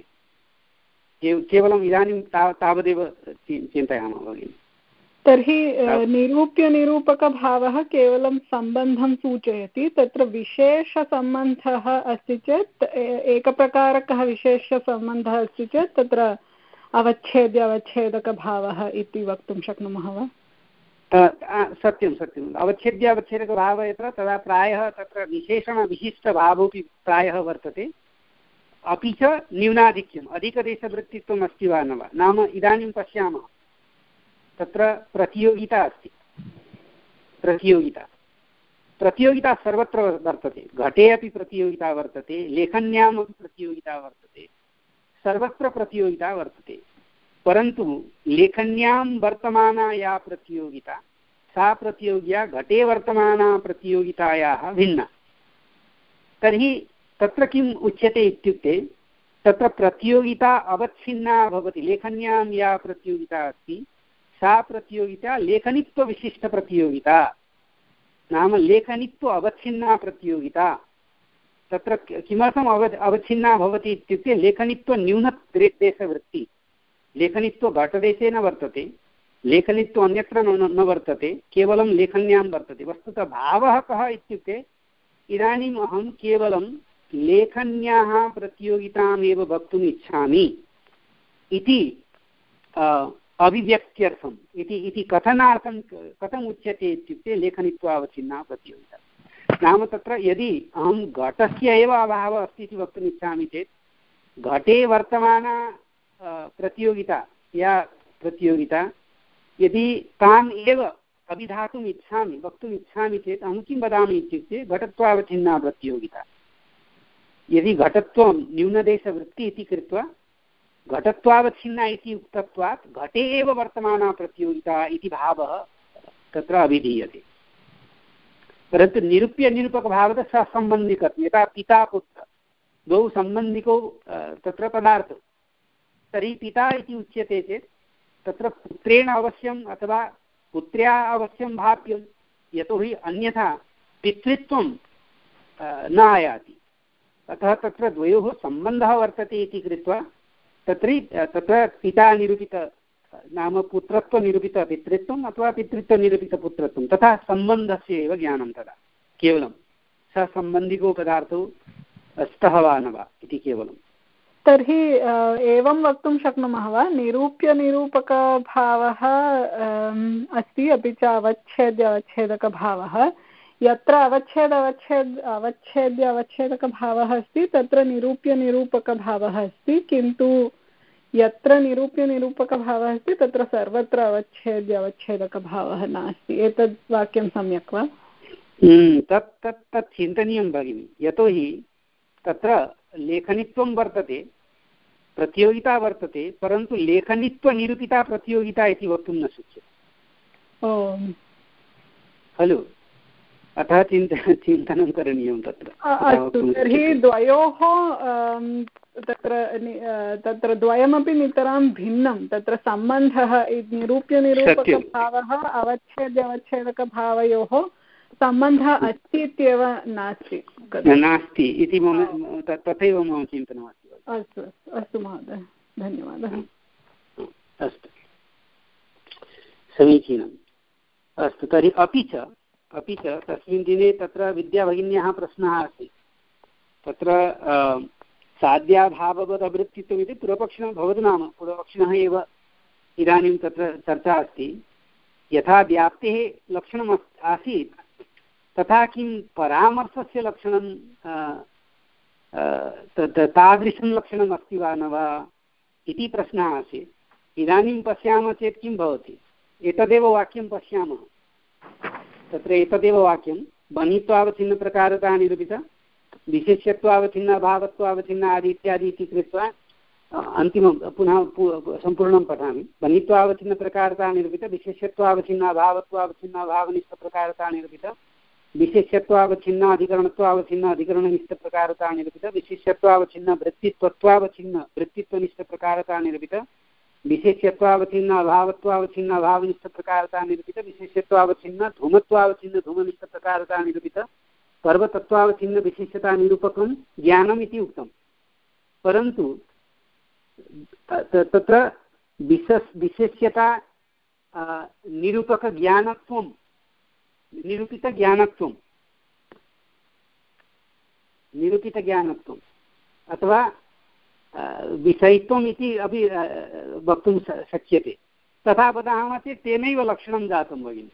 केवलम् इदानीं तावदेव चिन्तयामः भगिनि। तर्हि निरूप्यनिरूपकभावः केवलं सम्बन्धं सूचयति, तत्र विशेषसम्बन्धः अस्ति चेत् एकप्रकारकः विशेषसम्बन्धः अस्ति चेत् तत्र अवच्छेद्य अवच्छेदकभावः इति वक्तुं शक्नुमः वा? सत्यं सत्यम् अवच्छेद्य अवच्छेदकभावः यत्र तदा प्रायः तत्र विशेषणविशिष्टभावोऽपि प्रायः वर्तते, अपि च न्यूनाधिक्यम् अधिकदेशवृत्तित्वम् अस्ति वा न वा। नाम इदानीं पश्यामः तत्र प्रतियोगिता अस्ति, प्रतियोगिता प्रतियोगिता सर्वत्र वर्तते, घटे अपि प्रतियोगिता वर्तते, लेखन्याम् अपि प्रतियोगिता वर्तते, सर्वत्र प्रतियोगिता वर्तते, परन्तु लेखन्यां वर्तमाना या प्रतियोगिता सा प्रतियोगिता घटे वर्तमाना प्रतियोगितायाः भिन्ना। तर्हि तत्र किम् उच्यते इत्युक्ते तत्र प्रतियोगिता अवच्छिन्ना भवति। लेखन्यां या प्रतियोगिता अस्ति सा प्रतियोगिता लेखनित्वविशिष्टप्रतियोगिता, नाम लेखनित्व अवच्छिन्ना प्रतियोगिता। तत्र किमर्थम् अव अवच्छिन्ना भवति इत्युक्ते लेखनित्व न्यूनदेशवृत्ति, लेखनित्व घटदेशे न वर्तते, लेखनित्व अन्यत्र न वर्तते, केवलं लेखन्यां वर्तते। वस्तुतः भावः कः इत्युक्ते इदानीम् अहं केवलं लेखन्याः प्रतियोगितामेव वक्तुम् इच्छामि इति अभिव्यक्त्यर्थम् इति इति कथनार्थं कथम् उच्यते इत्युक्ते लेखनित्वावच्छिन्ना प्रतियोगिता। नाम तत्र यदि अहं घटस्य एव अभावः अस्ति इति वक्तुम् इच्छामि चेत् घटे वर्तमाना प्रतियोगिता या प्रतियोगिता यदि ताम् एव अभिधातुम् इच्छामि वक्तुम् इच्छामि चेत् अहं किं वदामि इत्युक्ते घटत्वावच्छिन्ना प्रतियोगिता। यदि घटत्वं न्यूनदेशवृत्ति इति कृत्वा घटत्वावच्छिन्ना इति उक्तत्वात् घटे एव वर्तमाना प्रतियोगिता इति भावः तत्र अभिधीयते। परन्तु निरूप्यनिरूपकभावतः सहसम्बन्धिकत्वं, यथा पिता पुत्र द्वौ सम्बन्धिकौ तत्र पदार्थौ, तर्हि पिता इति उच्यते चेत् तत्र पुत्रेण अवश्यम् अथवा पुत्र्या अवश्यं भाव्यं, यतोहि अन्यथा पितृत्वं न आयाति। अतः तत्र द्वयोः सम्बन्धः वर्तते इति कृत्वा तत्र तत्र पिता निरूपित नाम पुत्रत्वनिरूपितपितृत्वम् अथवा पितृत्वनिरूपितपुत्रत्वं तथा सम्बन्धस्य एव ज्ञानं तदा केवलं सः सम्बन्धिको पदार्थौ स्तः वा न वा इति केवलं। तर्हि एवं वक्तुं शक्नुमः वा, निरूप्यनिरूपकभावः अस्ति अपि च अवच्छेद्य अवच्छेदकभावः, यत्र अवच्छेद अवच्छेद अवच्छेद्य अवच्छेदकभावः अस्ति तत्र निरूप्यनिरूपकभावः अस्ति, किन्तु यत्र निरूप्यनिरूपकभावः अस्ति तत्र सर्वत्र अवच्छेद्य अवच्छेदकभावः नास्ति। एतद् वाक्यं सम्यक् वा? तत् तत् तत् चिन्तनीयं भगिनि, यतोहि तत्र लेखनित्वं वर्तते, प्रतियोगिता वर्तते, परन्तु लेखनित्वनिरूपिता प्रतियोगिता इति वक्तुं न शक्यते खलु। अतः चिन्त चिन्तनं करणीयं तत्र। अस्तु, तर्हि द्वयोः तत्र तत्र द्वयमपि नितरां भिन्नं, तत्र सम्बन्धः निरूप्यनिरूपकभावः अवच्छेद्य अवच्छेदकभावयोः सम्बन्धः अस्ति इत्येव नास्ति नास्ति इति मम तथैव मम चिन्तनमस्ति। अस्तु अस्तु अस्तु महोदय, धन्यवादः। अस्तु समीचीनम्। अस्तु तर्हि अपि च अपि च तस्मिन् दिने तत्र विद्याभगिन्याः प्रश्नः आसीत्, तत्र साध्याभाववदवृत्तित्वम् इति पूर्वपक्षिणः भवतु, नाम पूर्वपक्षिणः एव इदानीं तत्र चर्चा अस्ति। यथा व्याप्तेः लक्षणम् आसीत् तथा किं परामर्शस्य लक्षणं तादृशं लक्षणम् अस्ति वा न वा इति प्रश्नः आसीत्। इदानीं पश्यामः चेत् किं भवति, एतदेव वाक्यं पश्यामः। तत्र एतदेव वाक्यं बनित्वावच्छिन्नप्रकारता निरूपित विशेष्यत्वावच्छिन्न अभावत्वावच्छिन्न आदि इत्यादि इति कृत्वा अन्तिमं पुनः सम्पूर्णं पठामि। बनित्वावच्छिन्नप्रकारता निरूपित विशेष्यत्वावच्छिन्न अभावत्वावच्छिन्न अभावनिष्ठप्रकारता निरूपित विशेष्यत्वावच्छिन्न अधिकरणत्वावच्छिन्न अधिकरणनिष्ठप्रकारता निरूपित विशेष्यत्वावच्छिन्न वृत्तित्वत्वावच्छिन्न वृत्तित्वनिष्ठप्रकारता निरूपित विशेष्यत्वावच्छिन्न अभावत्वावच्छिन्न अभावनिष्ठप्रकारता निरूपित विशेष्यत्वावच्छिन्न धूमत्वावच्छिन्न धूमनिष्ठप्रकारता निरूपित पर्वतत्वावच्छिन्न विशेष्यता निरूपकं ज्ञानम् इति उक्तं। परन्तु तत्र विशेष विशेष्यता निरूपकज्ञानत्वं निरूपितज्ञानत्वं निरूपितज्ञानत्वम् अथवा विषयित्वम् इति अपि वक्तुं शक्यते। तथा वदामः चेत् तेनैव लक्षणं जातं भगिनि।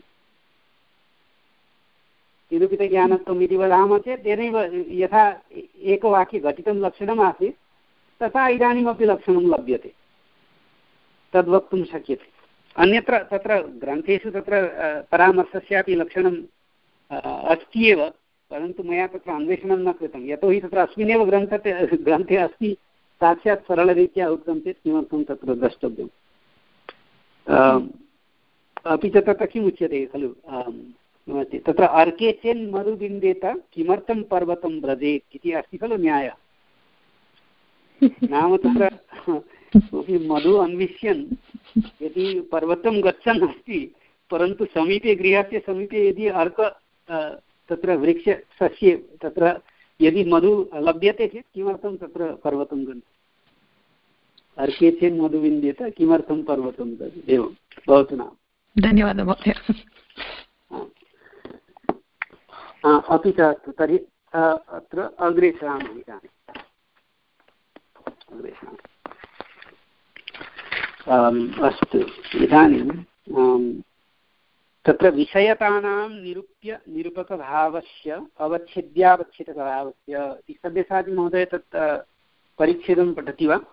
निरूपितज्ञानत्वम् इति वदामः चेत् तेनैव यथा एकवाक्ये घटितं लक्षणम् आसीत् तथा इदानीमपि लक्षणं लभ्यते, तद्वक्तुं शक्यते। अन्यत्र तत्र ग्रन्थेषु तत्र परामर्शस्यापि लक्षणम् अस्ति एव, परन्तु मया तत्र अन्वेषणं न कृतं, यतोहि तत्र अस्मिन्नेव ग्रन्थे ग्रन्थे अस्ति, साक्षात् सरलरीत्या उक्तं चेत् किमर्थं तत्र द्रष्टव्यम्। अपि च तत्र किम् उच्यते खलु, तत्र अर्के चेन्मरुबिन्देत किमर्थं पर्वतं व्रजेत् इति अस्ति खलु न्यायः। नाम तत्र कोऽपि मधु अन्विष्यन् यदि पर्वतं गच्छन् अस्ति, परन्तु समीपे गृहस्य समीपे यदि अर्क तत्र वृक्षसस्ये तत्र यदि मधु लभ्यते चेत् किमर्थं तत्र पर्वतं गच्छति, अर्के चेत् मधु विन्द्येत किमर्थं पर्वतं गच्छति, एवं भवतु नाम। धन्यवादः महोदय। अपि च तर्हि अत्र अग्रे सरामः इदानीम्। अस्तु, इदानीं तत्र विषयतानां निरूप्य निरूपकभावस्य अवच्छेद्यावच्छेदकभावस्य इति सव्यसाचि महोदय तत् परिच्छेदं पठति वा?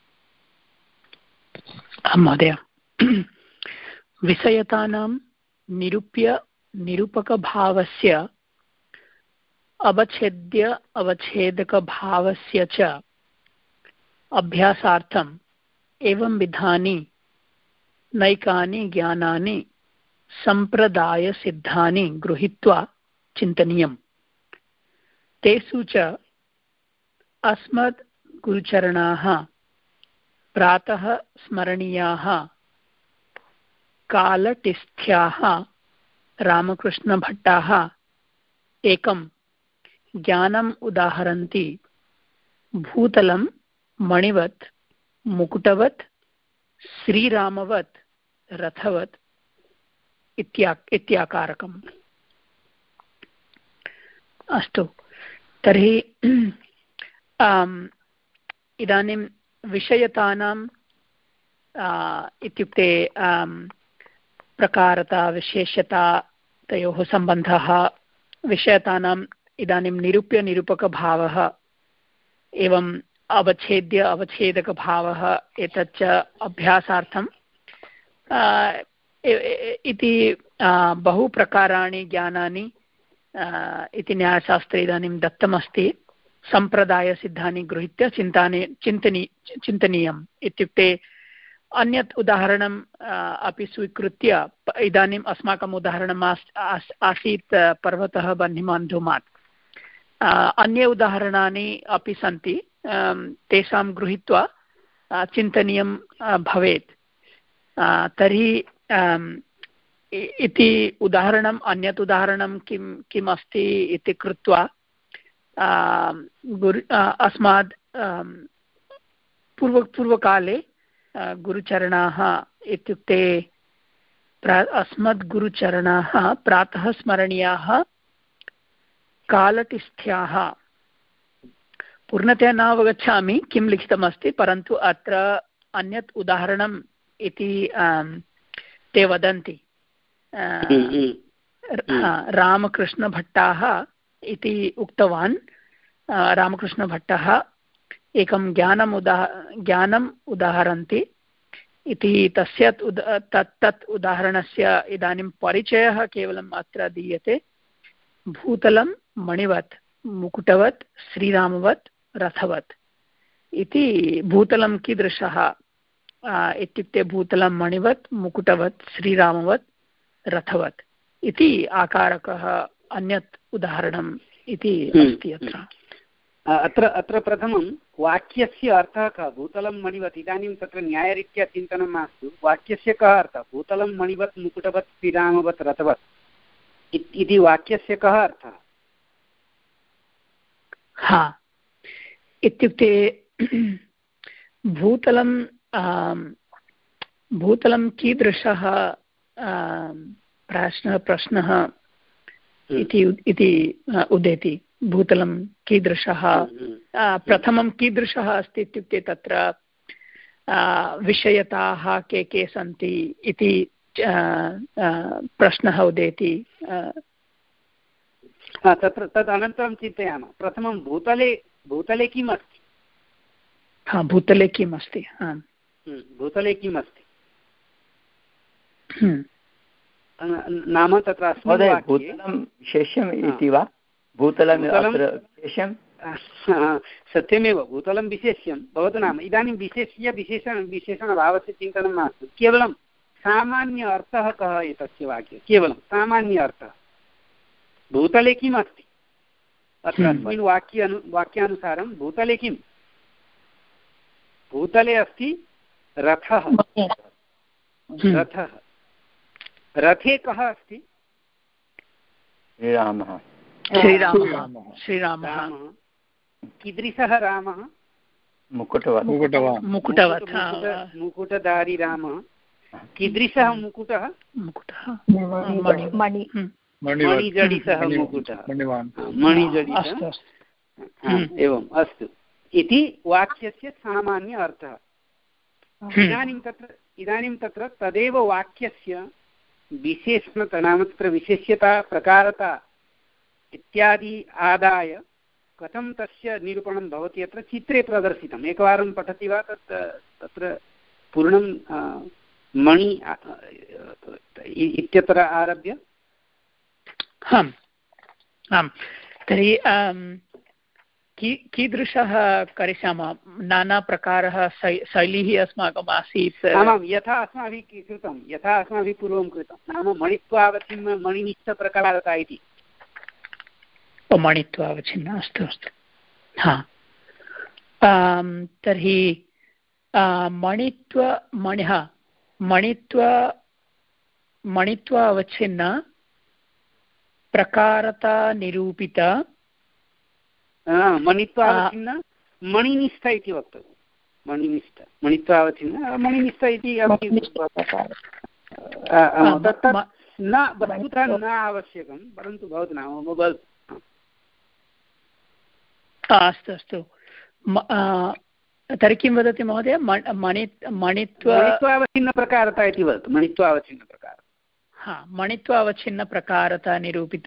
आं महोदय। विषयतानां निरूप्य निरूपकभावस्य अवच्छेद्य अवच्छेदकभावस्य च अभ्यासार्थम् एवं विधानि नैकानि ज्ञानानि सम्प्रदायसिद्धानि गृहीत्वा चिन्तनीयम्। तेषु च अस्मद् गुरुचरणाः प्रातः स्मरणीयाः कालटिस्थ्याः रामकृष्णभट्टाः एकं ज्ञानम् उदाहरन्ति भूतलं मणिवत् मुकुटवत् श्रीरामवत् रथवत् इत्या इत्याकारकम्। अस्तु, तर्हि इदानीं विषयतानां इत्युक्ते प्रकारता विशेषता तयोः सम्बन्धः, विषयतानाम् इदानीं निरूप्य निरूपकभावः एवं अवच्छेद्य अवच्छेदकभावः, एतच्च अभ्यासार्थं इति बहु प्रकाराणि ज्ञानानि इति न्यायशास्त्रे इदानीं दत्तमस्ति। सम्प्रदायसिद्धानि गृहीत्य चिन्तानि चिन्तनी चिन्तनीयम् इत्युक्ते अन्यत् उदाहरणम् अपि स्वीकृत्य, इदानीम् अस्माकम् उदाहरणम् आसीत् पर्वतः बह्निमान् धूमात्, अन्ये उदाहरणानि अपि सन्ति, तेषां गृहीत्वा चिन्तनीयं भवेत्। तर्हि इति उदाहरणम् अन्यत् उदाहरणं किं किम् अस्ति इति कृत्वा गुरु अस्माद् पूर्व पूर्वकाले गुरुचरणाः इत्युक्ते अस्मद्गुरुचरणाः प्रातः स्मरणीयाः कालटिस्थ्याः। पूर्णतया न अवगच्छामि किं लिखितमस्ति, परन्तु अत्र अन्यत् उदाहरणम् इति ते वदन्ति। रामकृष्णभट्टाः इति उक्तवान्। रामकृष्णभट्टः एकं ज्ञानम् उदा ज्ञानम् उदाहरन्ति इति तस्य उद तत् तत् उदाहरणस्य इदानीं परिचयः केवलम् अत्र दीयते। भूतलं मणिवत् मुकुटवत् श्रीरामवत् रथवत् इति। भूतलं कीदृशः इत्युक्ते भूतलं मणिवत् मुकुटवत् श्रीरामवत् रथवत् इति आकारकः अन्यत् उदाहरणम् इति अस्ति अत्र। अत्र अत्र प्रथमं वाक्यस्य अर्थः कः? भूतलं मणिवत्। इदानीं तत्र न्यायरीत्या चिन्तनं मास्तु। वाक्यस्य कः अर्थः? भूतलं मणिवत् मुकुटवत् श्रीरामवत् रथवत् इति वाक्यस्य कः अर्थः? हा, इत्युक्ते भूतलं भूतलं कीदृशः प्रश्नः प्रश्नः इति उदेति। भूतलं कीदृशः, प्रथमं कीदृशः अस्ति इत्युक्ते तत्र विषयताः के के सन्ति इति प्रश्नः उदेति। तत्र तदनन्तरं चिन्तयामः। प्रथमं भूतले भूतले किम् अस्ति? हा, भूतले किम् अस्ति? भूतले किम् अस्ति नाम तत्र भूतलं विशेष्यम् इति वा? भूतलं विशेष्यं? सत्यमेव, भूतलं विशेष्यं भवतु नाम। इदानीं विशेष्य विशेषण विशेषणभावस्य चिन्तनं मास्तु। केवलं सामान्य अर्थः कः एतस्य वाक्ये? केवलं सामान्य अर्थः। भूतले किम् अस्ति? अत्र अस्मिन् वाक्य वाक्यानुसारं भूतले किम्? भूतले अस्ति रथः। रथः। रथे कः अस्ति? श्रीरामः। श्रीरामः। श्रीरामः। कीदृशः रामः? मुकुटवत्। मुकुटवत्। मुकुटधारी रामः। कीदृशः मुकुटः? मुकुटः मणिजडितः मुकुटः। मणिजडितः। एवम् अस्तु इति वाक्यस्य सामान्य अर्थः। इदानीं तत्र इदानीं तत्र तदेव वाक्यस्य विशेषणता नाम तत्र विशेष्यता प्रकारता इत्यादि आदाय कथं तस्य निरूपणं भवति अत्र चित्रे प्रदर्शितम्। एकवारं पठति वा तत् तत्र पूर्णं मणि इत्यत्र आरभ्य? आम् आम्। तर्हि की कीदृशः करिष्यामः? नानाप्रकारः शैलीः अस्माकम् आसीत्। आमां, यथा अस्माभिः कृतं, यथा अस्माभिः पूर्वं कृतं, नाम मणित्वावच्छिन्न मणिनिष्ठप्रकारता इति। मणित्वावच्छिन्न, अस्तु अस्तु। हा, तर्हि मणित्व मणिः मणित्व मणित्वावच्छिन्न प्रकारता निरूपित मणित्वावच्छिन्न मणिनिष्ठ इति वक्तव्यं। मणिनिष्ठ मणित्वावच्छिन्न मणिनिष्ठ इति तत् न वस्तुतः न आवश्यकं, परन्तु भवतु नाम मोबाइल्। अस्तु अस्तु। तर्हि किं वदति महोदय? मणि मणित्व मणित्वावच्छिन्नप्रकारता इति वदतु। मणित्वावच्छिन्नप्रकार हा, मणित्वावच्छिन्नप्रकारता निरूपित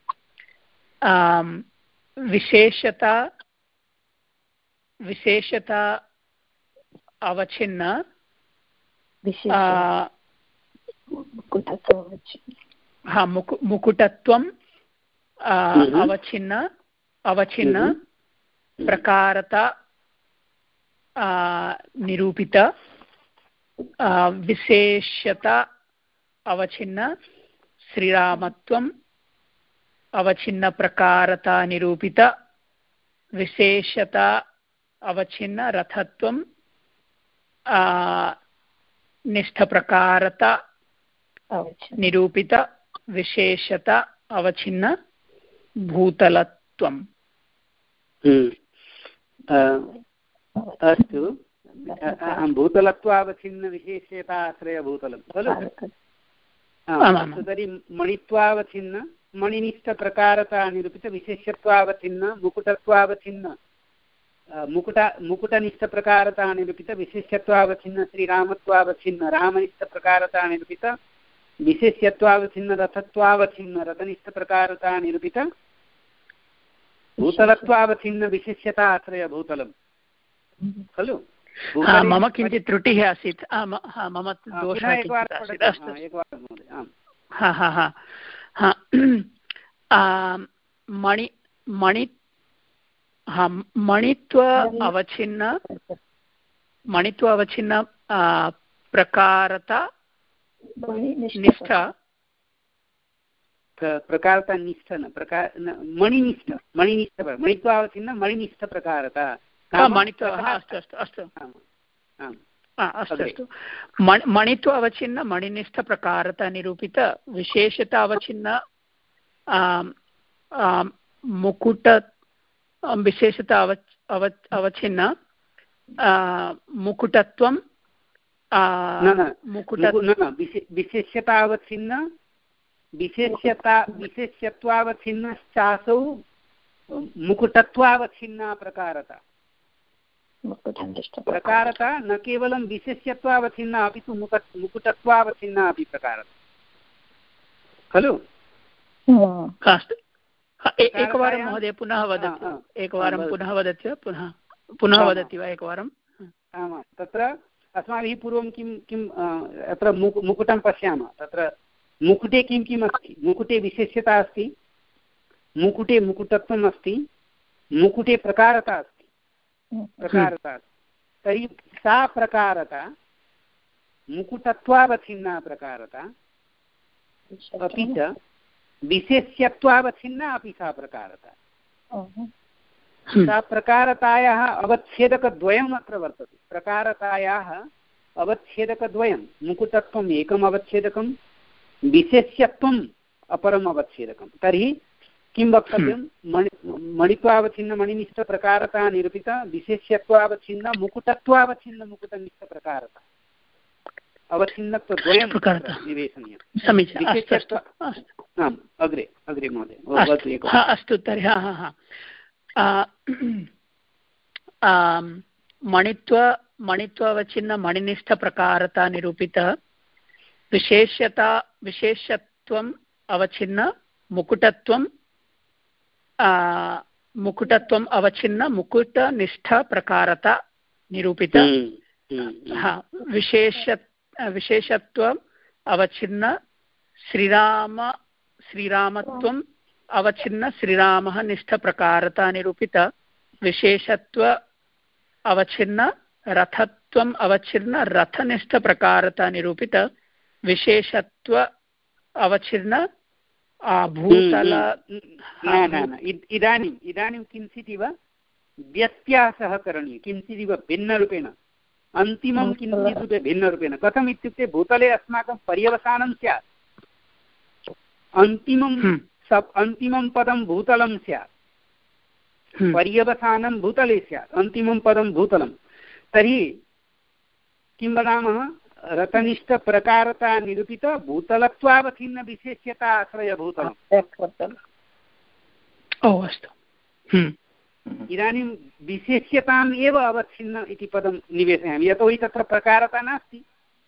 विशेषता विशेषता अवच्छिन्न हा मुकु मुकुटत्वं अवच्छिन्न अवच्छिन्न प्रकारता निरूपित विशेषता अवच्छिन्न श्रीरामत्वं अवच्छिन्न प्रकारता निरूपित विशेषता अवच्छिन्न रथत्वं निष्ठप्रकारता निरूपित विशेषता अवच्छिन्न भूतलत्वम्। अस्तु, भूतलत्वावच्छिन्न विशेषताश्रयभूतलं खलु? तर्हि मणित्वावच्छिन्न मणिनिष्ठप्रकारता निरूपित विशेष्यत्वावच्छिन्न मुकुटत्वावच्छिन्न मुकुट मुकुटनिष्ठप्रकारता निरूपित विशेष्यत्वावच्छिन्न श्रीरामत्वावच्छिन्न रामनिष्ठप्रकारता निरूपित विशेष्यत्वावच्छिन्न रथत्वावच्छिन्न रथनिष्ठप्रकारता निरूपित भूतलत्वावच्छिन्न विशेष्यता आश्रय भूतलं खलु। मम किञ्चित् त्रुटिः आसीत्, मम दोषः किञ्चित् आसीत्। मणि मणि मणित्व अवच्छिन्न मणित्व अवच्छिन्न प्रकारता निष्ठ प्रकारता निष्ठ न प्रकार मणिनिष्ठ मणिनिष्ठ मणित्वावच्छिन्न मणिनिष्ठ प्रकारता मणित्व अस्तु अस्तु अस्तु अस्तु अस्तु मणित्व अवच्छिन्न मणिनिष्ठ प्रकारता निरूपित विशेषता अवच्छिन्न मुकुट विशेषता अव अव अवच्छिन्न मुकुटत्वं मुकुट विशेष्यता अवच्छिन्न विशेष्यता विशेष्यत्वावच्छिन्नश्चासौ मुकुटत्वावच्छिन्ना प्रकारता प्रकारता न केवलं विशेष्यत्वावच्छिन्ना अपि तु मुकुट मुकुटत्वावच्छिन्ना अपि प्रकारता खलु। अस्तु एकवारं महोदय पुनः वदति एकवारं पुनः वदति वा पुनः पुनः वदति वा एकवारम्। आमां तत्र अस्माभिः पूर्वं किं किम् अत्र मुकु मुकुटं पश्यामः तत्र मुकुटे किं किम् अस्ति मुकुटे विशेष्यता अस्ति मुकुटे मुकुटत्वम् अस्ति मुकुटे प्रकारता अस्ति प्रकारता तर्हि सा प्रकारता मुकुटत्वावच्छिन्ना प्रकारता अपि च विशेष्यत्वावच्छिन्ना अपि सा प्रकारता सा प्रकारतायाः अवच्छेदकद्वयम् अत्र वर्तते प्रकारतायाः अवच्छेदकद्वयं मुकुटत्वम् एकम् अवच्छेदकं विशेष्यत्वम् अपरम् अवच्छेदकं तर्हि किं वक्तव्यं मणि मणित्वावच्छिन्न मणिनिष्ठप्रकारता निरूपिता विशेष्यत्वावच्छिन्न मुकुटत्वावच्छिन्न मुकुटनिष्ठप्रकारता अवच्छिन्नत्वद्वयं निवेशनीयं समीचीनम्। आम् अग्रे अग्रे महोदय अस्तु तर्हि हा हा मणित्व मणित्वावच्छिन्न मणिनिष्ठप्रकारता निरूपितः विशेष्यता विशेषत्वम् अवच्छिन्न मुकुटत्वं मुकुटत्वम् अवच्छिन्न मुकुटनिष्ठप्रकारता निरूपिता विशेष विशेषत्वम् अवच्छिन्न श्रीराम श्रीरामत्वम् अवच्छिन्न श्रीरामः निष्ठप्रकारता निरूपित विशेषत्व अवच्छिन्न रथत्वम् अवच्छिन्न रथनिष्ठप्रकारता निरूपित विशेषत्व अवच्छिन्न भूतल इदानीम् इदानीं किञ्चित् इव व्यत्यासः करणीयः किञ्चित् इव भिन्नरूपेण अन्तिमं किञ्चित् भिन्नरूपेण कथम् इत्युक्ते भूतले अस्माकं पर्यवसानं स्यात् अन्तिमं सप् अन्तिमं पदं भूतलं स्यात् पर्यवसानं भूतले स्यात् अन्तिमं पदं भूतलं तर्हि किं वदामः रथनिष्ठप्रकारता निरूपित भूतलत्वावच्छिन्न विशेष्यता आश्रयभूतलम्। ओ अस्तु इदानीं विशेष्यताम् एव अवच्छिन्न इति पदं निवेशयामि यतोहि तत्र प्रकारता नास्ति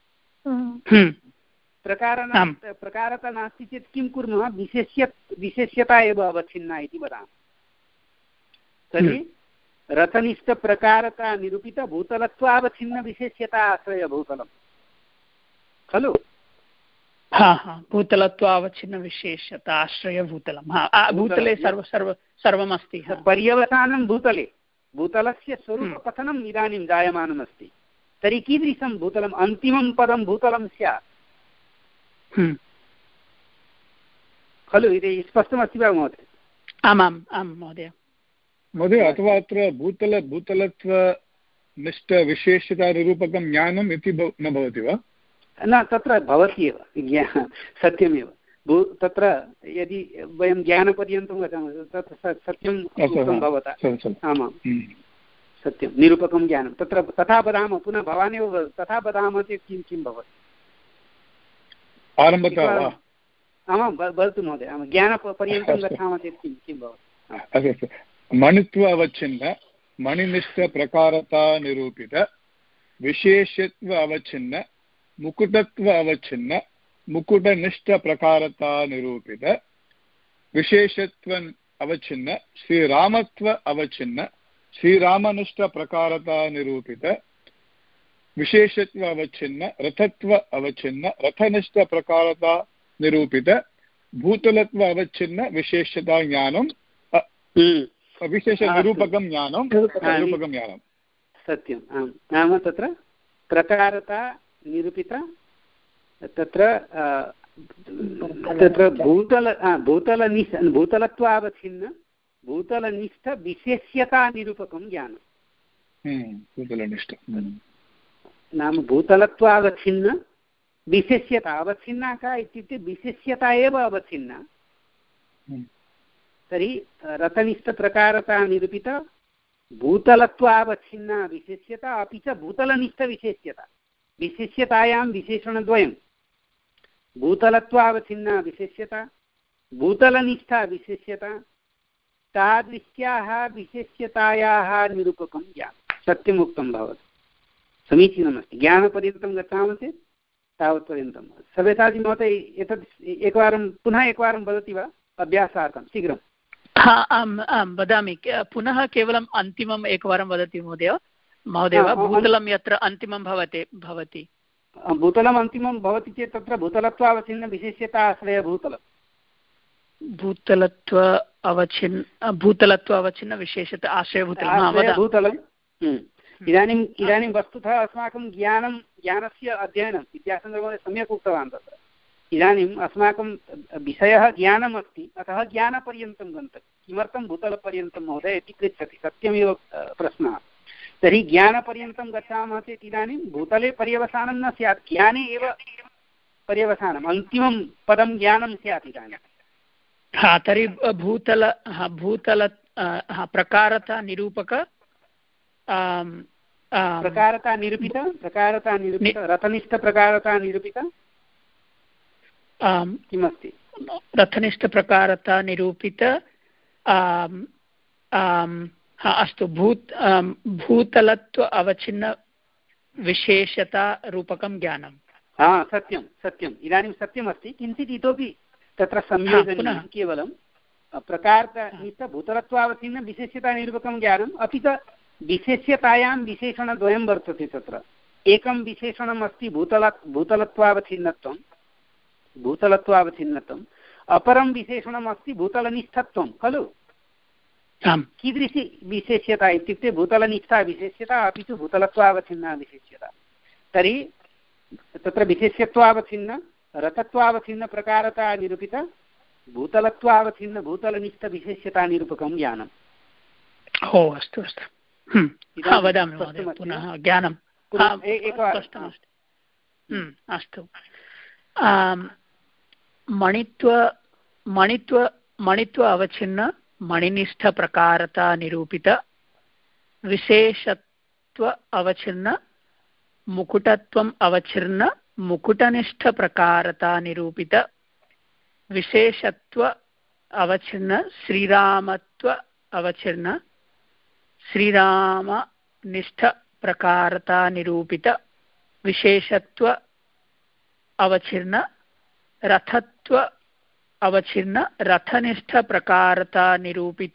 प्रकार प्रकारता नास्ति चेत् किं कुर्मः विशेष्य विशेष्यता एव अवच्छिन्ना इति वदामः तर्हि रथनिष्ठप्रकारता निरूपित भूतलत्वावच्छिन्न विशेष्यता आश्रयभूतलम् खलु। हा हा भूतलत्वावच्छिन्न विशेषता आश्रयभूतलं भूतले सर्व सर्व सर्वमस्ति पर्यवसानं भूतले भूतलस्य स्वरूपकथनम् इदानीं जायमानमस्ति तर्हि कीदृशं भूतलम् अन्तिमं पदं भूतलं स्यात् खलु इति स्पष्टमस्ति वा महोदय। आमाम् आं महोदय महोदय अथवा अत्र भूतल भूतलत्वनिष्ठविशेषतानिरूपकं ज्ञानम् इति न भवति वा? न तत्र भवति एव सत्यमेव भू तत्र यदि वयं ज्ञानपर्यन्तं गच्छामः तत् सत्यं भवता आमां सत्यं निरूपकं ज्ञानं तत्र तथा वदामः पुनः भवानेव तथा वदामः चेत् किं किं भवति आरम्भतः वा? आमां वदतु महोदय ज्ञानपर्यन्तं गच्छामः चेत् किं किं भवति। अस्तु अस्तु मणित्व अवच्छिन्न मणिनिष्ठप्रकारता निरूपित विशेषत्व अवच्छिन्न मुकुटत्व अवच्छिन्न मुकुटनिष्ठप्रकारता निरूपित विशेषत्व अवच्छिन्न श्रीरामत्व अवच्छिन्न श्रीरामनिष्ठप्रकारता निरूपित विशेषत्व अवच्छिन्न रथत्व अवच्छिन्न रथनिष्ठप्रकारता निरूपित भूतलत्व अवच्छिन्न विशेषता ज्ञानं विशेषनिरूपकं ज्ञानं निरूपकं ज्ञानं सत्यं नाम तत्र प्रकारता निरूपित तत्र तत्र भूतल भूतलनिष्ठ भूतलत्वावच्छिन्न भूतलनिष्ठ विशेष्यता निरूपकं ज्ञानं भूतलनिष्ठ नाम भूतलत्वावच्छिन्न विशेष्यता अवच्छिन्ना का इत्युक्ते विशेष्यता एव अवच्छिन्ना तर्हि रथनिष्ठप्रकारता निरूपित भूतलत्वावच्छिन्ना विशेष्यता अपि च भूतलनिष्ठविशेष्यता विशेष्यतायां विशेषणद्वयं भूतलत्वावच्छिन्ना विशेष्यता भूतलनिष्ठा विशेष्यता तादृश्याः विशेष्यतायाः निरूपकं ज्ञानं सत्यम् उक्तं भवति समीचीनमस्ति ज्ञानपर्यन्तं गच्छामः चेत् तावत्पर्यन्तं सव्यसाची महोदय एतत् एकवारं पुनः एकवारं वदति वा अभ्यासार्थं शीघ्रं आम् आं वदामि पुनः केवलम् अन्तिमम् एकवारं वदति महोदय महोदय भूतलं यत्र अन्तिमं भवति भवति भूतलम् अन्तिमं भवति चेत् तत्र भूतलत्वावच्छिन्न विशेष्यता आश्रयभूतलं भूतलत्व अवच्छिन्न भूतलत्व अवच्छिन्न विशेषता आश्रयभूतलं भूतलम् इदानीम् इदानीं वस्तुतः अस्माकं ज्ञानं ज्ञानस्य अध्ययनं विद्यासागरमहोदय सम्यक् उक्तवान् तत्र इदानीम् अस्माकं विषयः ज्ञानम् अस्ति अतः ज्ञानपर्यन्तं गन्तव्यं किमर्थं भूतलपर्यन्तं महोदय इति पृच्छति सत्यमेव प्रश्नः तर्हि ज्ञानपर्यन्तं गच्छामः चेत् इदानीं भूतले पर्यवसानं न स्यात् ज्ञाने एव पर्यवसानम् अन्तिमं पदं ज्ञानं स्यात् इदानीं हा तर्हि भूतल भूतल प्रकारता निरूपक प्रकारता निरूपित प्रकारता निरूपित रथनिष्ठप्रकारता निरूपित किमस्ति रथनिष्ठप्रकारता निरूपित अस्तु भूत भूतलत्व अवच्छिन्न विशेषता रूपकं ज्ञानं हा सत्यं सत्यम् इदानीं सत्यमस्ति किञ्चित् इतोपि तत्र संयोजनं केवलं प्रकारता भूतलत्वावच्छिन्न विशेष्यता निरूपकं ज्ञानम् अपि च विशेष्यतायां विशेषणद्वयं वर्तते तत्र एकं विशेषणम् अस्ति भूतल भूतलत्वावच्छिन्नत्वं भूतलत्वावच्छिन्नत्वम् अपरं विशेषणम् अस्ति भूतलनिष्ठत्वं खलु कीदृशी विशेष्यता इत्युक्ते भूतलनिष्ठा विशेष्यता अपि च भूतलत्वावच्छिन्ना विशेष्यता तर्हि तत्र विशेष्यत्वावच्छिन्न रथत्वावच्छिन्नप्रकारता निरूपित भूतलत्वावच्छिन्न भूतलनिष्ठविशेष्यता निरूपकं ज्ञानम् ओ अस्तु अस्तु वदामि महोदय पुनः ज्ञानं अस्तु मणित्व मणित्व मणित्व अवच्छिन्न मणिनिष्ठप्रकारता निरूपित विशेषत्व अवच्छिन्न मुकुटत्वम् अवच्छिन्न मुकुटनिष्ठप्रकारता निरूपित विशेषत्व अवच्छिन्न श्रीरामत्व अवच्छिन्न श्रीरामनिष्ठप्रकारता निरूपित विशेषत्व अवच्छिन्न रथत्व अवच्छिन्न रथनिष्ठप्रकारता निरूपित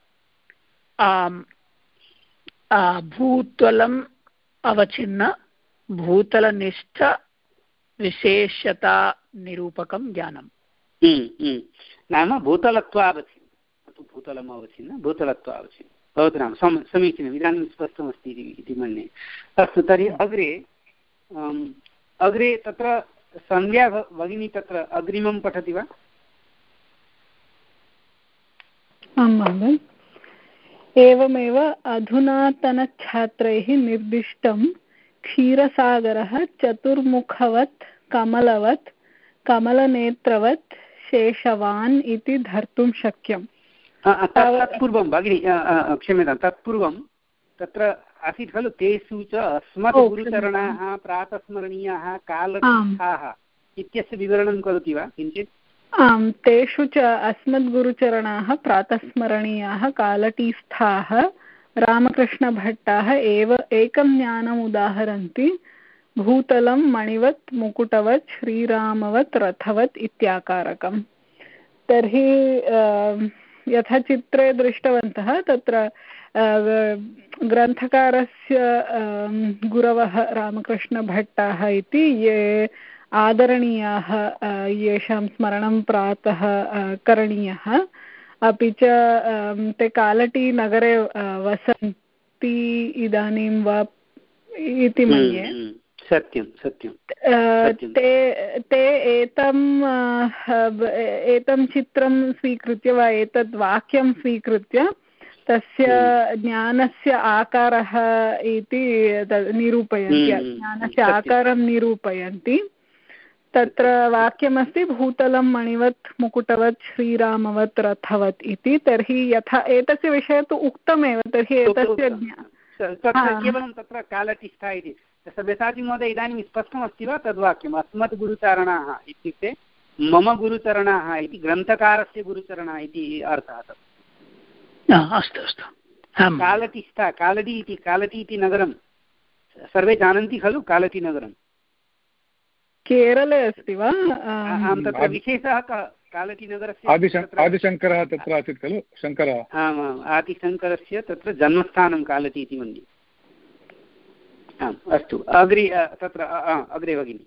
भूतलम् अवच्छिन्न भूतलनिष्ठ विशेषता निरूपकं ज्ञानम् नाम भूतलत्वावच्छिन्न भूतलम् अवच्छिन्न भूतलत्वावच्छिन्न भवतु नाम सम समीचीनम् इदानीं स्पष्टमस्ति इति मन्ये अस्तु तर्हि अग्रे अग्रे तत्र संज्ञा भगिनी तत्र अग्रिमं पठति वा आं महोदय एवमेव अधुनातनछात्रैः निर्दिष्टं क्षीरसागरः चतुर्मुखवत् कमलवत् कमलनेत्रवत् शेषवान् इति धर्तुं शक्यम् तत्पूर्वं भगिनी क्षम्यतां तत्पूर्वं तत्र आसीत् खलु तेषु च अस्मद्गुरुचरणाः प्रातस्मरणीयाः कालतीर्थाः इत्यस्य विवरणं करोति वा किञ्चित् आम् तेषु च अस्मद्गुरुचरणाः प्रातस्मरणीयाः कालटीस्थाः रामकृष्णभट्टाः एव एकं ज्ञानम् उदाहरन्ति भूतलं मणिवत् मुकुटवत् श्रीरामवत् रथवत् इत्याकारकम्। तर्हि यथा चित्रे दृष्टवन्तः तत्र ग्रन्थकारस्य गुरवः रामकृष्णभट्टाः इति ये आदरणीयाः, येषां स्मरणं प्रातः करणीयः, अपि च ते कालटी नगरे वसन्ति इदानीं वा इति मन्ये। सत्यं सत्यं ते ते एतं एतं चित्रं स्वीकृत्य वा एतद् वाक्यं स्वीकृत्य तस्य ज्ञानस्य आकारः इति निरूपयन्ति, ज्ञानस्य आकारं निरूपयन्ति। तत्र वाक्यमस्ति भूतलं मणिवत् मुकुटवत् श्रीरामवत् रथवत् इति। तर्हि यथा एतस्य विषये तु उक्तमेव, तर्हि एतस्य केवलं तत्र कालटिष्ठा इति सव्यसाची महोदय इदानीं स्पष्टमस्ति वा तद्वाक्यम्? अस्मत् गुरुचरणाः इत्युक्ते मम गुरुचरणाः इति ग्रन्थकारस्य गुरुचरणाः इति अर्थः। अस्तु अस्तु। कालटिष्ठा, कालडी इति, कालटी इति नगरं सर्वे जानन्ति खलु? कालटी नगरं केरले अस्ति वा? आं, तत्र विशेषः कः? कालटीनगरस्य आदिशङ्करः तत्र आसीत् खलु? शङ्करः, आमाम्, आदिशङ्करस्य तत्र जन्मस्थानं कालटी इति मन्ये। आम्, अस्तु, अग्रे तत्र अग्रे भगिनि।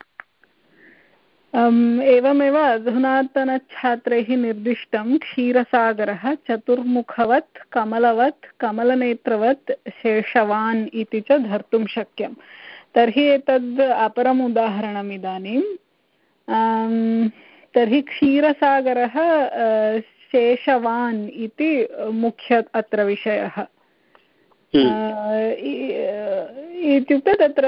एवमेव अधुनातनछात्रैः निर्दिष्टं क्षीरसागरः चतुर्मुखवत् कमलवत् कमलनेत्रवत् शेषवान् इति च धर्तुं शक्यं। तर्हि एतद् अपरम् उदाहरणम् इदानीं। तर्हि क्षीरसागरः शेषवान् इति मुख्य अत्र विषयः। इत्युक्ते तत्र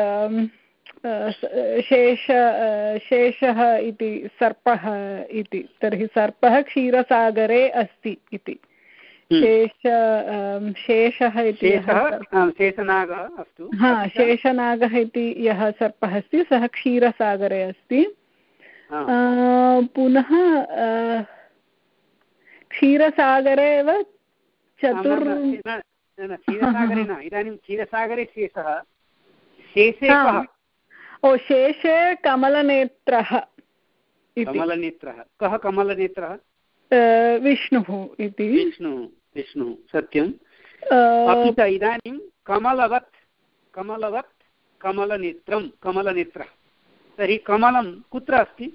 शेष शेषः इति सर्पः इति। तर्हि सर्पः क्षीरसागरे अस्ति इति। शेष शेषः इति शेषनागः, अस्तु, हा, शेषनागः इति यः सर्पः अस्ति सः क्षीरसागरे अस्ति। पुनः क्षीरसागरे एव चतुर् क्षीरसागरे न, इदानीं क्षीरसागरे शेषः, शेषे कः? ओ, शेषे कमलनेत्रः। कमलनेत्रः, कः कमलनेत्रः? विष्णुः इति। विष्णुः, विष्णुः, सत्यम्। अपि च इदानीं कमलवत्, कमलवत् कमलनेत्रं, कमलनेत्रः। तर्हि कमलं कुत्र अस्ति?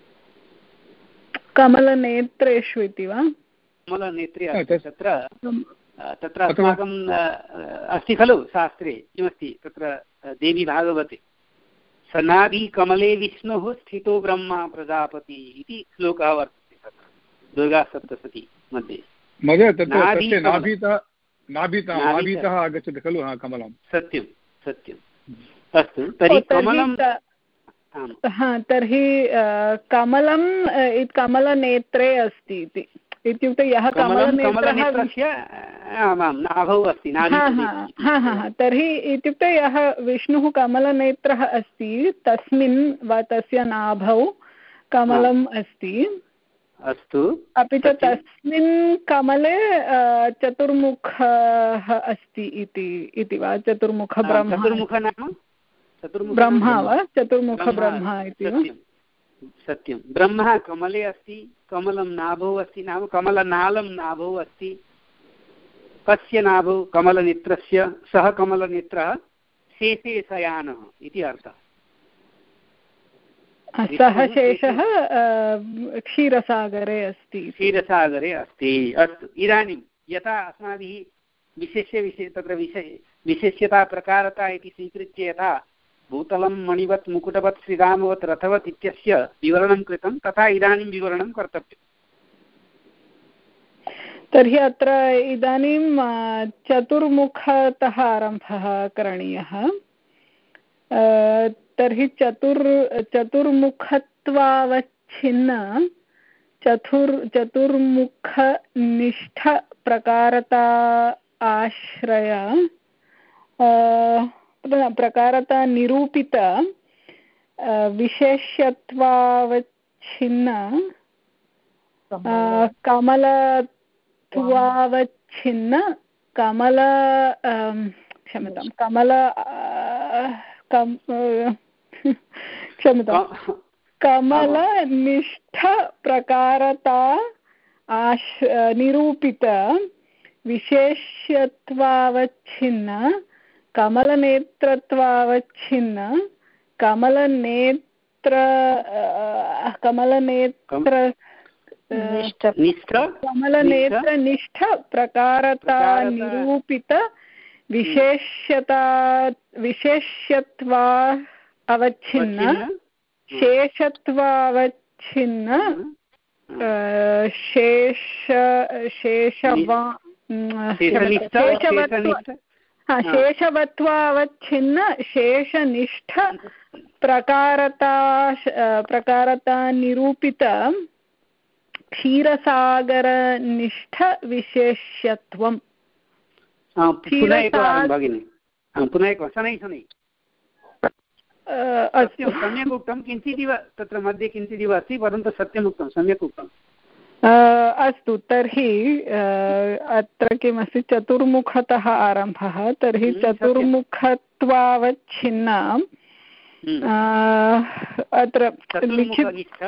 कमलनेत्रेषु इति वा? कमलनेत्रे अस्ति। तत्र तत्र अस्माकं अस्ति खलु शास्त्रे, किमस्ति तत्र देवी भागवते, सनादि कमले विष्णुः स्थितो ब्रह्मा प्रजापति इति श्लोकः वर्तते तत्र दुर्गासप्तशती मध्ये। नाभीतः आगच्छति खलु कमलं। सत्यं सत्यम्। अस्तु, तर्हि कमलं, तर्हि कमलं कमलनेत्रे अस्ति इति। इत्युक्ते यः कमलनेत्रस्य नाभौ अस्ति, तर्हि इत्युक्ते यः विष्णुः कमलनेत्रः अस्ति तस्मिन् वा तस्य नाभौ कमलम् अस्ति। अस्तु, अपि च तस्मिन् कमले चतुर्मुखः अस्ति इति वा? चतुर्मुख ब्रह्मा, चतुर्मुख नाम ब्रह्मा वा? चतुर्मुख ब्रह्मा इति वा? सत्यं, ब्रह्मा कमले अस्ति, कमलं नाभौ अस्ति, नाम कमलनालं नाभौ अस्ति। कस्य नाभौ? कमलनेत्रस्य। सः कमलनेत्रः शेषे शयानः इति अर्थः। सः शेषः क्षीरसागरे अस्ति। क्षीरसागरे अस्ति। अस्तु, इदानीं यथा अस्माभिः विशेष्य विशेष तत्र विशेष विशेष्यता प्रकारता इति स्वीकृत्य यथा भूतलं मणिवत् मुकुटवत् श्रीरामवत् रथवत् इत्यस्य विवरणं कृतं, तथा इदानीं विवरणं कर्तव्यम्। तर्हि अत्र इदानीं चतुर्मुखतः आरम्भः करणीयः। तर्हि चतुर् चतुर्मुखत्वावच्छिन्न चतुर् चतुर्मुखनिष्ठप्रकारता आश्रय प्रकारता निरूपित विशेष्यत्वावच्छिन्न कमलत्वावच्छिन्न कमल क्षम्यतां कमल क्षम्यतां कमलनिष्ठप्रकारता आश निरूपित विशेष्यत्वावच्छिन्न कमलनेत्रत्वावच्छिन्न कमलनेत्र कमलनेत्र कमलनेत्रनिष्ठ प्रकारता निरूपित विशेष्यता विशेष्यत्वा अवच्छिन्न शेषत्वावच्छिन्न शेष शेषवा शेषवत्वावच्छिन्न शेषनिष्ठ प्रकारता प्रकारता निरूपित क्षीरसागरनिष्ठ विशेष्यत्वम् पुनः एकवारं भगिनि पुनः एकवारं शनैः शनैः सत्यं सम्यक् उक्तं किञ्चिदिव तत्र मध्ये किञ्चिदिव अस्ति परन्तु सत्यम् उक्तं सम्यक् उक्तम् अस्तु तर्हि अत्र किमस्ति चतुर्मुखतः आरम्भः तर्हि चतुर्मुखत्वावच्छिन्न अत्र लिखित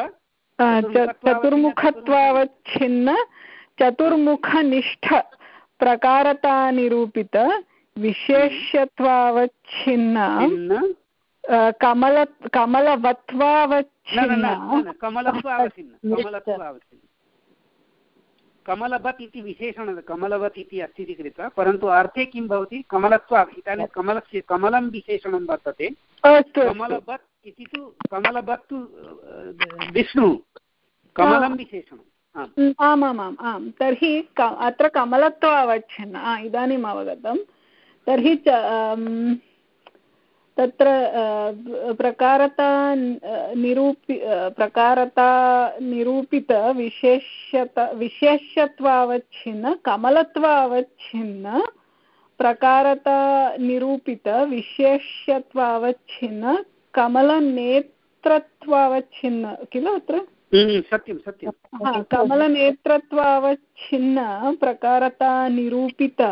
चतुर्मुखत्वावच्छिन्न चतुर्मुखनिष्ठ प्रकारतानिरूपित विशेष्यत्वावच्छिन्न कमल कमलवत्वावच्छिन्न कमलवत् इति विशेषण कमलवत् इति अस्ति इति कृत्वा परन्तु अर्थे किं भवति कमलत्वा इदानीं कमलस्य कमलं विशेषणं वर्तते कमलवत् इति तु कमलवत् तु विष्णुः कमलं विशेषणम् आमामाम् आम् तर्हि अत्र कमलत्वावच्छिन्न इदानीम् अवगतं तर्हि तत्र प्रकारता निरूपि प्रकारता निरूपित विशेष्यत विशेष्यत्वावच्छिन्न कमलत्वावच्छिन्न प्रकारता निरूपित विशेष्यत्वावच्छिन्न कमलनेत्रत्वावच्छिन्न किल अत्र सत्यं सत्यं कमलनेत्रत्वावच्छिन्न प्रकारता निरूपित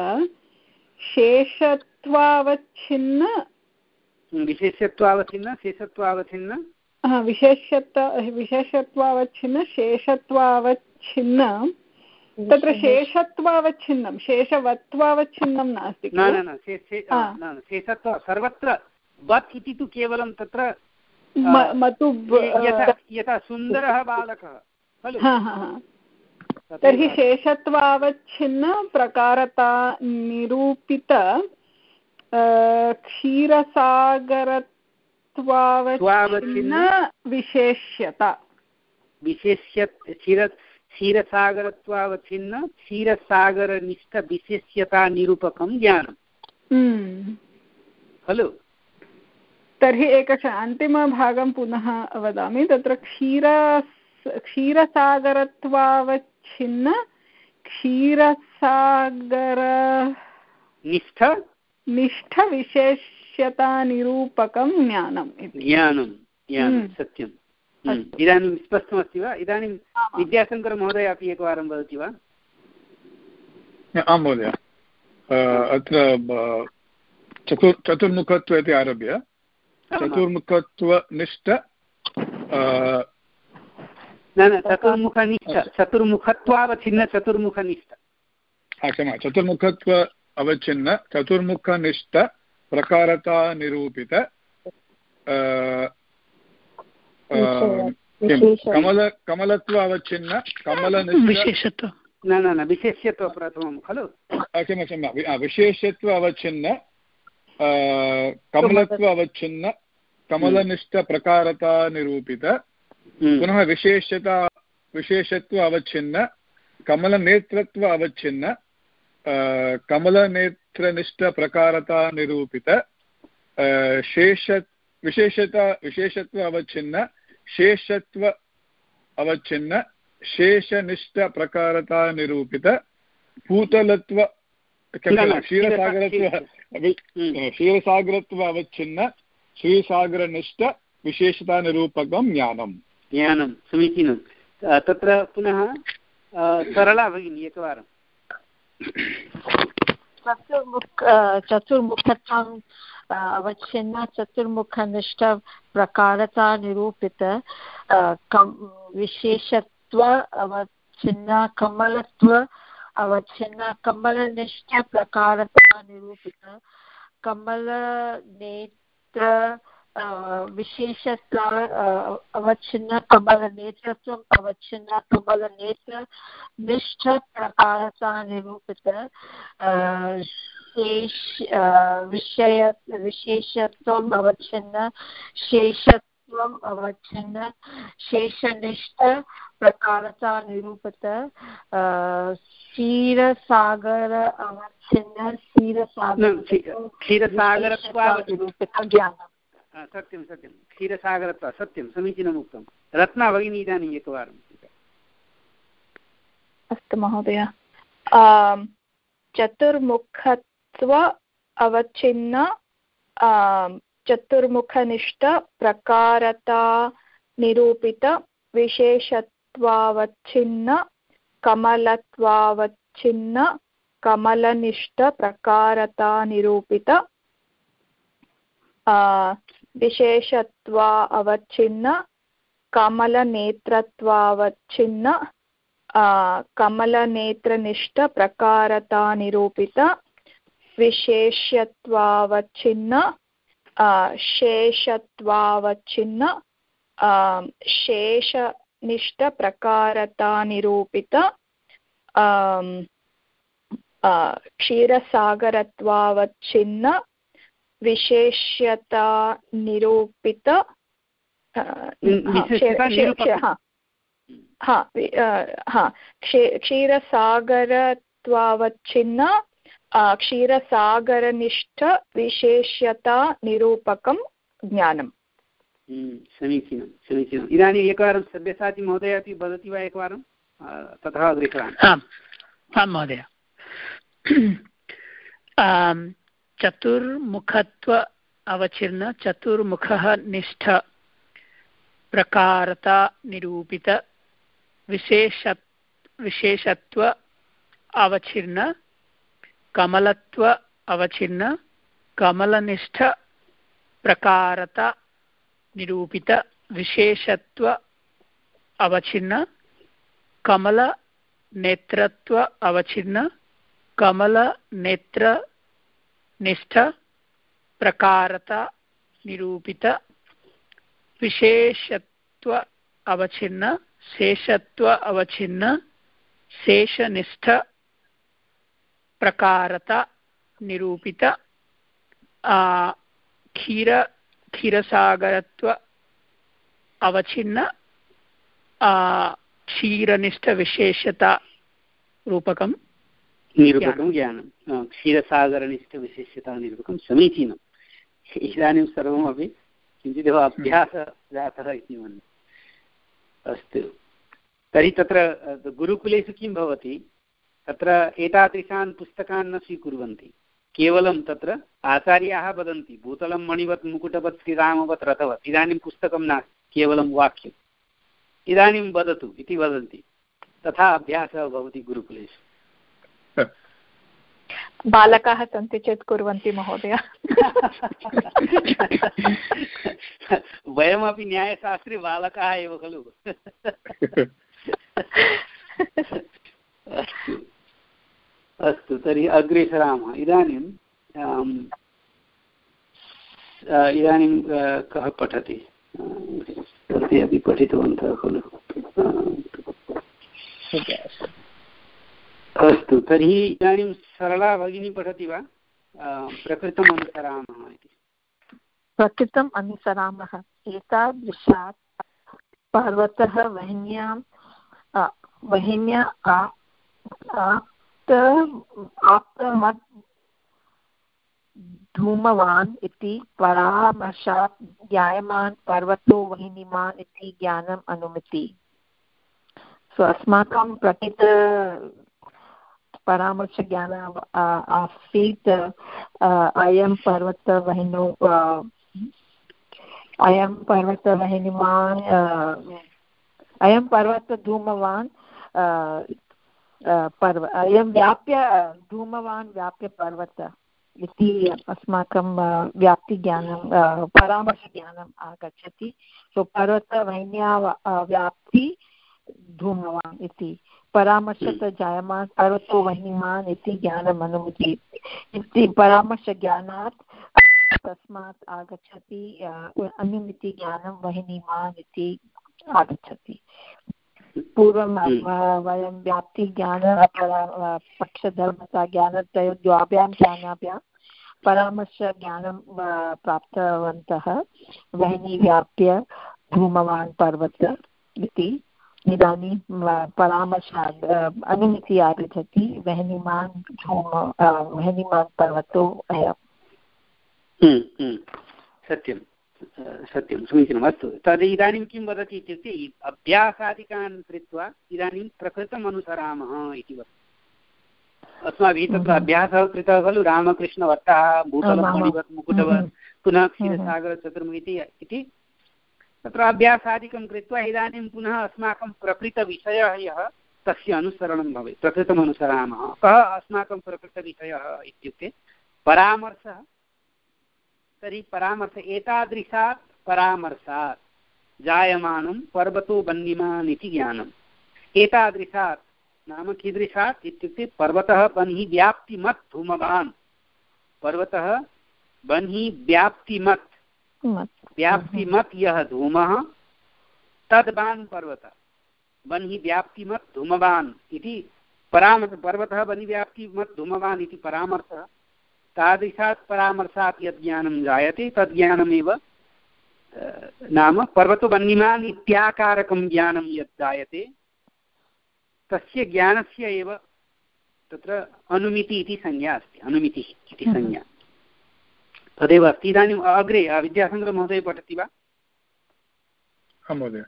शेषत्वावच्छिन्न विशेषत्वावच्छिन्न शेषत्वावच्छिन्न विशेषत्व विशेषत्वावच्छिन्न शेषत्वावच्छिन्न तत्र शेषत्वावच्छिन्नं शेषवत्वावच्छिन्नं नास्ति न न न शेषत्व सर्वत्र वत् इति तु केवलं तत्र यथा सुन्दरः बालकः खलु तर्हि शेषत्वावच्छिन्न प्रकारता निरूपित क्षीरसागरत्वावच्छिन्न विशेष्यता विशेष्य क्षीर क्षीरसागरत्वावच्छिन्न क्षीरसागरनिष्ठ विशेष्यता निरूपकं ज्ञानं खलु तर्हि एकश अन्तिमभागं पुनः वदामि तत्र क्षीर क्षीरसागरत्वावच्छिन्न क्षीरसागर निष्ठ निष्ठ विशेष्यतानिरूपकं ज्ञानम् ज्ञानं ज्ञानं सत्यम् इदानीं स्पष्टमस्ति वा इदानीं विद्याशङ्करमहोदय अपि एकवारं वदति वा आं महोदय अत्र चतुर् चतुर्मुखत्व इति आरभ्य चतुर्मुखत्वनिष्ठ न न चतुर्मुखनिष्ठ चतुर्मुखत्वावच्छिन्न चतुर्मुखनिष्ठ क्षमा चतुर्मुखत्व अवच्छिन्न चतुर्मुखनिष्ठ प्रकारता निरूपित कमल कमलत्व अवच्छिन्न कमलनिष्ठ न न न विशेष्यत्व प्रथमं खलु क्षमा क्षमा विशेष्यत्व अवच्छिन्न कमलत्व अवच्छिन्न कमलनिष्ठ प्रकारता निरूपित पुनः विशेष्यता विशेषत्व अवच्छिन्न कमलनेत्रत्व अवच्छिन्न कमलनेत्रनिष्ठ प्रकारता निरूपित शेष विशेषता विशेषत्व अवच्छिन्न शेषत्व अवच्छिन्न शेषनिष्ठ प्रकारता निरूपित भूतलत्व क्षीरसागरत्व क्षीरसागरत्व अवच्छिन्न क्षीरसागरनिष्ठ विशेषता निरूपकं ज्ञानं ज्ञानं समीचीनं तत्र पुनः सरला भगिनी एकवारं चतुर्मुख चतुर्मुखतां अवच्छिन्न चतुर्मुखनिष्ठ प्रकारता निरूपित विशेषत्व अवच्छिन्न कमलत्व अवच्छिन्न कमलनिष्ठ प्रकारता निरूपित कमलनेत्र विशेषत्व अवच्छिन्न कमलनेत्रत्वम् अवच्छिन्न कमलनेत्र निष्ठ प्रकारता निरूपित शेष विषय विशेषत्वम् अवच्छिन्न शेषत्वम् अवच्छिन्न शेषनिष्ठ प्रकारता निरूपित क्षीरसागर अवच्छिन्न क्षीरसागर क्षीरसागरत्वावच्छिन्न ज्ञानम् सत्यं सत्यं क्षीरसागरत्वा सत्यं समीचीनम् उक्तं रत्ना भगिनी इदानीम् एकवारं अस्तु महोदय चतुर्मुखत्व अवच्छिन्न चतुर्मुखनिष्ठ प्रकारता निरूपित विशेषत्वावच्छिन्न कमलत्वावच्छिन्न कमलनिष्ठ प्रकारता निरूपित विशेषत्वा अवच्छिन्न कमलनेत्रत्वावच्छिन्न कमलनेत्रनिष्ठ प्रकारता निरूपित विशेष्यत्वावच्छिन्न शेषत्वावच्छिन्न शेषनिष्ठ प्रकारता निरूपित क्षीरसागरत्वावच्छिन्न विशेष्यता निरूपित क्षीरसागरत्वावच्छिन्न क्षीरसागरनिष्ठ विशेष्यता निरूपकं ज्ञानम्। समीचीनं समीचीनम् इदानीम् एकवारं सब्यसाची महोदय अपि वदति वा एकवारं ततः अग्रे सरामः। आम् आं महोदय चतुर्मुखत्व अवच्छिन्न चतुर्मुखः निष्ठ प्रकारता निरूपित विशेष विशेषत्व अवच्छिन्न कमलत्व अवच्छिन्न कमलनिष्ठ प्रकारता निरूपित विशेषत्व अवच्छिन्न कमल नेत्रत्व अवच्छिन्न कमल नेत्र निष्ठ प्रकारता निरूपित विशेषत्व अवच्छिन्न शेषत्व अवच्छिन्न शेषनिष्ठ प्रकारता निरूपित क्षीर क्षीरसागरत्व अवच्छिन्न क्षीरनिष्ठ विशेषता रूपकं निरूपकं ज्ञानं क्षीरसागरनिष्ठ विशेषता निरूपकं समीचीनम् इदानीं सर्वमपि किञ्चिदेव अभ्यासः जातः इति मन्ये। अस्तु तर्हि तत्र गुरुकुलेषु किं भवति तत्र एतादृशान् पुस्तकान् न स्वीकुर्वन्ति केवलं तत्र आचार्याः वदन्ति भूतलं मणिवत् मुकुटवत् श्रीरामवत् रथवत् इदानीं पुस्तकं नास्ति केवलं वाक्यम् इदानीं वदतु इति वदन्ति तथा अभ्यासः भवति गुरुकुलेषु। बालकाः सन्ति चेत् कुर्वन्ति महोदय। वयमपि न्यायशास्त्रे बालकाः एव खलु। अस्तु अस्तु तर्हि अग्रे सरामः। इदानीं इदानीं कः पठति सर्वे अपि पठितवन्तः खलु। अस्तु तर्हि इदानीं सरला भगिनी पठति वा प्रकृतम् अनुसरामः इति। प्रकृतम् अनुसरामः एतादृशात् पर्वतः वह्न्यां वह्न्या आप्तमत् धूमवान् इति परामर्शात् ज्ञायमान् पर्वतो वह्निमान् इति ज्ञानम् अनुमिति। सो अस्माकं प्रकृत परामर्शज्ञान आसीत् अयं पर्वतवह्नौ अयं पर्वतवह्निमान् अयं पर्वतधूमवान् पर्व अयं व्याप्य धूमवान् व्याप्य पर्वत इति अस्माकं व्याप्तिज्ञानं परामर्शज्ञानम् आगच्छति. सो पर्वतवह्न्या व्याप्ति धूमवान् इति परामर्शत जायमान् पर्वतो वह्निमान् इति ज्ञानम् अनुमिति इति परामर्शज्ञानात् तस्मात् आगच्छति अनुमिति ज्ञानं वह्निमान् इति आगच्छति. पूर्वं वयं व्याप्तिज्ञान पक्षधर्मता ज्ञानत्रय द्वाभ्यां ज्ञानाभ्यां परामर्शज्ञानं प्राप्तवन्तः. वह्नि व्याप्य धूमवान् पर्वत इति. इदानीं परामर्शात् अनुमिति आगच्छति वह्निमान् धूम वह्निमान् पर्वतो अयम्. सत्यं सत्यं समीचीनम्. अस्तु, तद् इदानीं किं वदति इत्युक्ते अभ्यासादिकान् कृत्वा इदानीं प्रकृतम् अनुसरामः इति वदति. अस्माभिः तत्र अभ्यासः कृतः खलु, रामकृष्णवट्टः भूतलमणिवत् मुकुटवत् पुनः क्षीरसागरचतुर्मुखी इति तत्र अभ्यासादिकं कृत्वा इदानीं पुनः अस्माकं प्रकृतविषयः यः तस्य अनुसरणं भवेत्. प्रकृतम् अनुसरामः. कः अस्माकं प्रकृतविषयः इत्युक्ते परामर्शः. तर्हि परामर्श एतादृशात् परामर्शात् जायमानं पर्वतो वह्निमान् इति ज्ञानम्. एतादृशात् नाम कीदृशात् इत्युक्ते पर्वतः वह्नि व्याप्तिमत् धूमवान्. पर्वतः वह्नि व्याप्तिमत् व्याप्तिमत् यः धूमः तद्वान् पर्वतः वह्नि व्याप्तिमत् धूमवान् इति परामर्श. पर्वतः वह्नि व्याप्तिमत् धूमवान् इति परामर्शः. तादृशात् परामर्शात् यद् ज्ञानं जायते तद् ज्ञानमेव नाम पर्वतो वह्निमान् इत्याकारकं ज्ञानं यद् जायते तस्य ज्ञानस्य एव तत्र अनुमिति इति संज्ञा अस्ति. अनुमितिः इति संज्ञा तदेव अस्ति. इदानीम् अग्रे विद्यासागरमहोदय पठति वा? आं महोदय.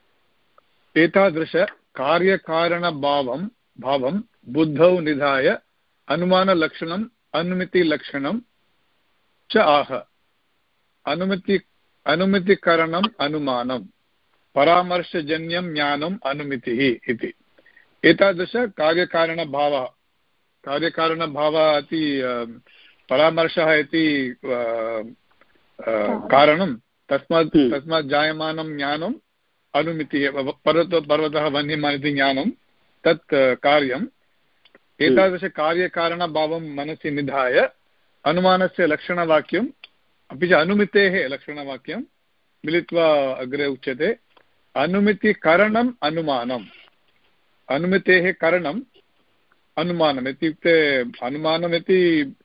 एतादृशकार्यकारणभावं भावं बुद्धौ निधाय अनुमानलक्षणम् अनुमितिलक्षणं च आह. अनुमिति अनुमितिकरणम् अनुमानं परामर्शजन्यं ज्ञानम् अनुमितिः इति. एतादृशकार्यकारणभावः कार्यकारणभावः इति परामर्शः इति कारणं तस्मात् तस्मात् जायमानं ज्ञानम् अनुमितिः. पर्वत पर्वतः वह्निमान् इति ज्ञानं तत् कार्यम्. एतादृशकार्यकारणभावं मनसि निधाय अनुमानस्य लक्षणवाक्यम् अपि च अनुमितेः लक्षणवाक्यं मिलित्वा अग्रे उच्यते. अनुमितिकरणम् अनुमानम्. अनुमितेः करणम् अनुमानम् इत्युक्ते अनुमानम् इति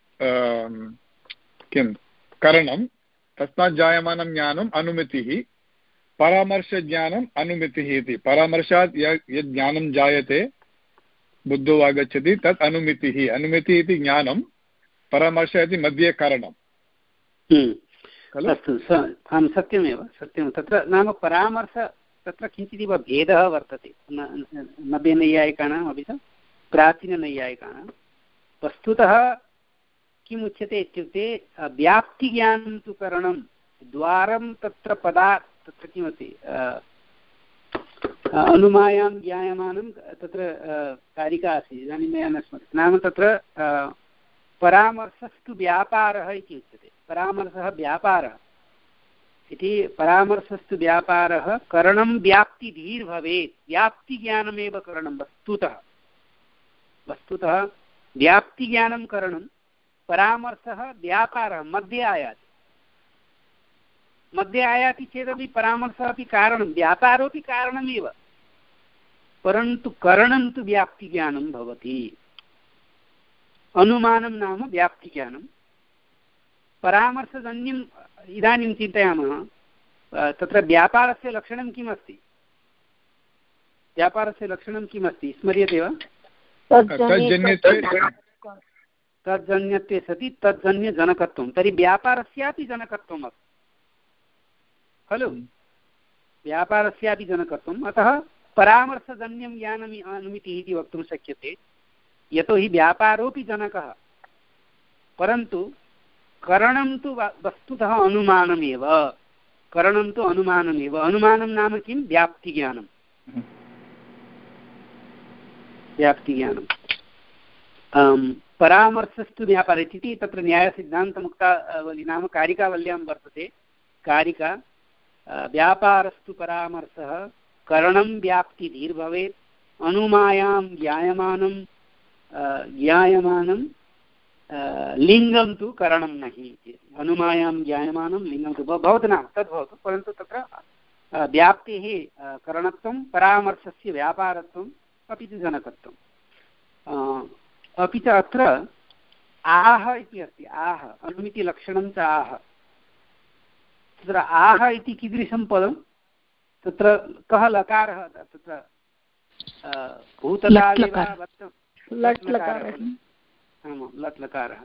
किं करणं तस्मात् जायमानं ज्ञानम् अनुमितिः. परामर्शज्ञानम् अनुमितिः इति. परामर्शात् यद् ज्ञानं जायते बुद्धौ आगच्छति तत् अनुमितिः. अनुमितिः इति ज्ञानं, परामर्श इति मध्ये कारणम्. अस्तु, अहं सत्यमेव सत्यं. तत्र नाम परामर्श तत्र किञ्चिदिव भेदः वर्तते नव्यनैयायिकानाम् अपि च प्राचीननैयायिकानां. वस्तुतः किम् उच्यते इत्युक्ते व्याप्तिज्ञानं तु करणं द्वारं तत्र पदा तत्र किमस्ति अनुमायां ज्ञायमानं तत्र कारिका अस्ति. इदानीं मया न स्मरति. नाम तत्र परामर्शस्तु व्यापारः इति उच्यते. परामर्शः व्यापारः इति. परामर्शस्तु व्यापारः करणं व्याप्तिधीर्भवेत्. व्याप्तिज्ञानमेव करणं वस्तुतः. वस्तुतः व्याप्तिज्ञानं करणं, परामर्शः व्यापारः मध्ये आयाति. मध्ये आयाति चेदपि परामर्शः अपि कारणं, व्यापारोऽपि कारणमेव, परन्तु करणं तु व्याप्तिज्ञानं भवति. अनुमानं नाम व्याप्तिज्ञानं. परामर्शजन्यम् इदानीं चिन्तयामः. तत्र व्यापारस्य लक्षणं किम् अस्ति? व्यापारस्य लक्षणं किम् अस्ति स्मर्यते वा? तज्जन्यत्वे सति तज्जन्यजनकत्वं. तर्हि व्यापारस्यापि जनकत्वम् अस्ति खलु. व्यापारस्यापि जनकत्वम्. अतः परामर्शजन्यं ज्ञानम् अनुमितिः इति वक्तुं शक्यते. यतोहि व्यापारोऽपि जनकः, परन्तु करणं तु वस्तुतः अनुमानमेव. करणं तु अनुमानमेव. अनुमानं नाम किं? व्याप्तिज्ञानं. व्याप्तिज्ञानं परामर्शस्तु व्यापारः इति तत्र न्यायसिद्धान्तमुक्तावली नाम कारिकावल्यां वर्तते। कारिका व्यापारस्तु परामर्शः करणं व्याप्तिधीर्भवेत् अनुमायां ज्ञायमानं ज्ञायमानं लिङ्गं तु करणं नहि इति। अनुमायां ज्ञायमानं लिङ्गं तु भवतु नाम तद्भवतु, परन्तु तत्र व्याप्तेः करणत्वं परामर्शस्य व्यापारत्वम् अपि च जनकत्वम्। अपि च अत्र आह इति अस्ति। आह अनुमितिलक्षणं च आह। तत्र आह इति कीदृशं पदं? तत्र कः लकारः? तत्र भूतकाले वा लट् लकारः। आमां लट् लकारः।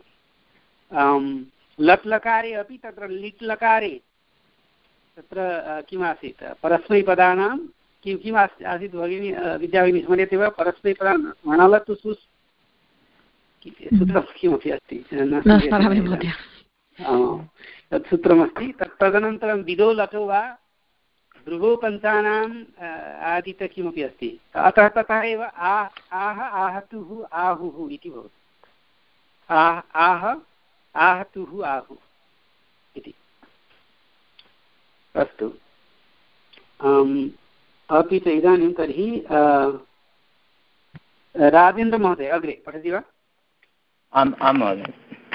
लट् लकारे अपि तत्र लिट् लकारे तत्र किमासीत्? परस्मैपदानां किं किम् आसीत् भगिनी विद्याभगिनी स्मर्यते वा? परस्मैपदानां मणलतु सुस् सूत्रं किमपि अस्ति तत् सूत्रमस्ति। तत् तदनन्तरं विदो लटो वा ध्रुवो पञ्चानाम् आदित किमपि अस्ति। अतः तथा एव आ आह आहतुः आहुः इति भवति। आह आह आहतुः आहुः इति। अस्तु, अपि च इदानीं तर्हि राजेन्द्रमहोदय अग्रे पठति वा? आम् आं महोदय।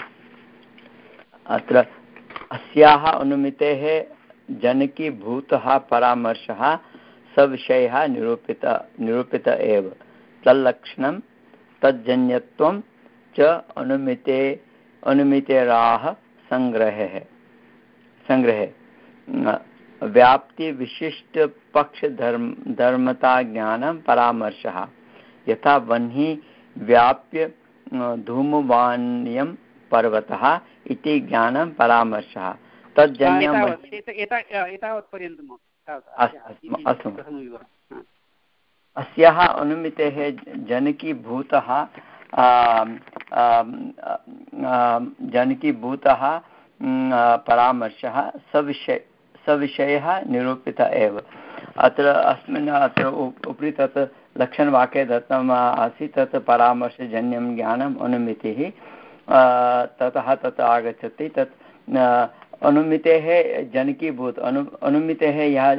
अत्र अस्याः अनुमितेः जनकीभूतः परामर्शः सविषयः निरूपित निरूपित एव। तल्लक्षणं तज्जन्यत्वं च अनुमिते अनुमितेराः संग्रहे संग्रहे व्याप्ति विशिष्ट पक्ष धर्म धर्मता ज्ञानं परामर्शः यथा वह्नि व्याप्य धूमवान्यं पर्वतः इति ज्ञानं परामर्शः तज्जन्यं। अस्याः अनुमितेः जनकीभूतः जनकीभूतः परामर्शः सविषय सविषयः निरूपित एव। अत्र अस्मिन् अत्र उपरि तत् लक्षणवाक्ये दत्तम् आसीत् तत् परामर्शजन्यं ज्ञानम् अनुमितिः। ततः तत् आगच्छति तत् अनुमितेः जनकीभूत अनु अनुमितेः यः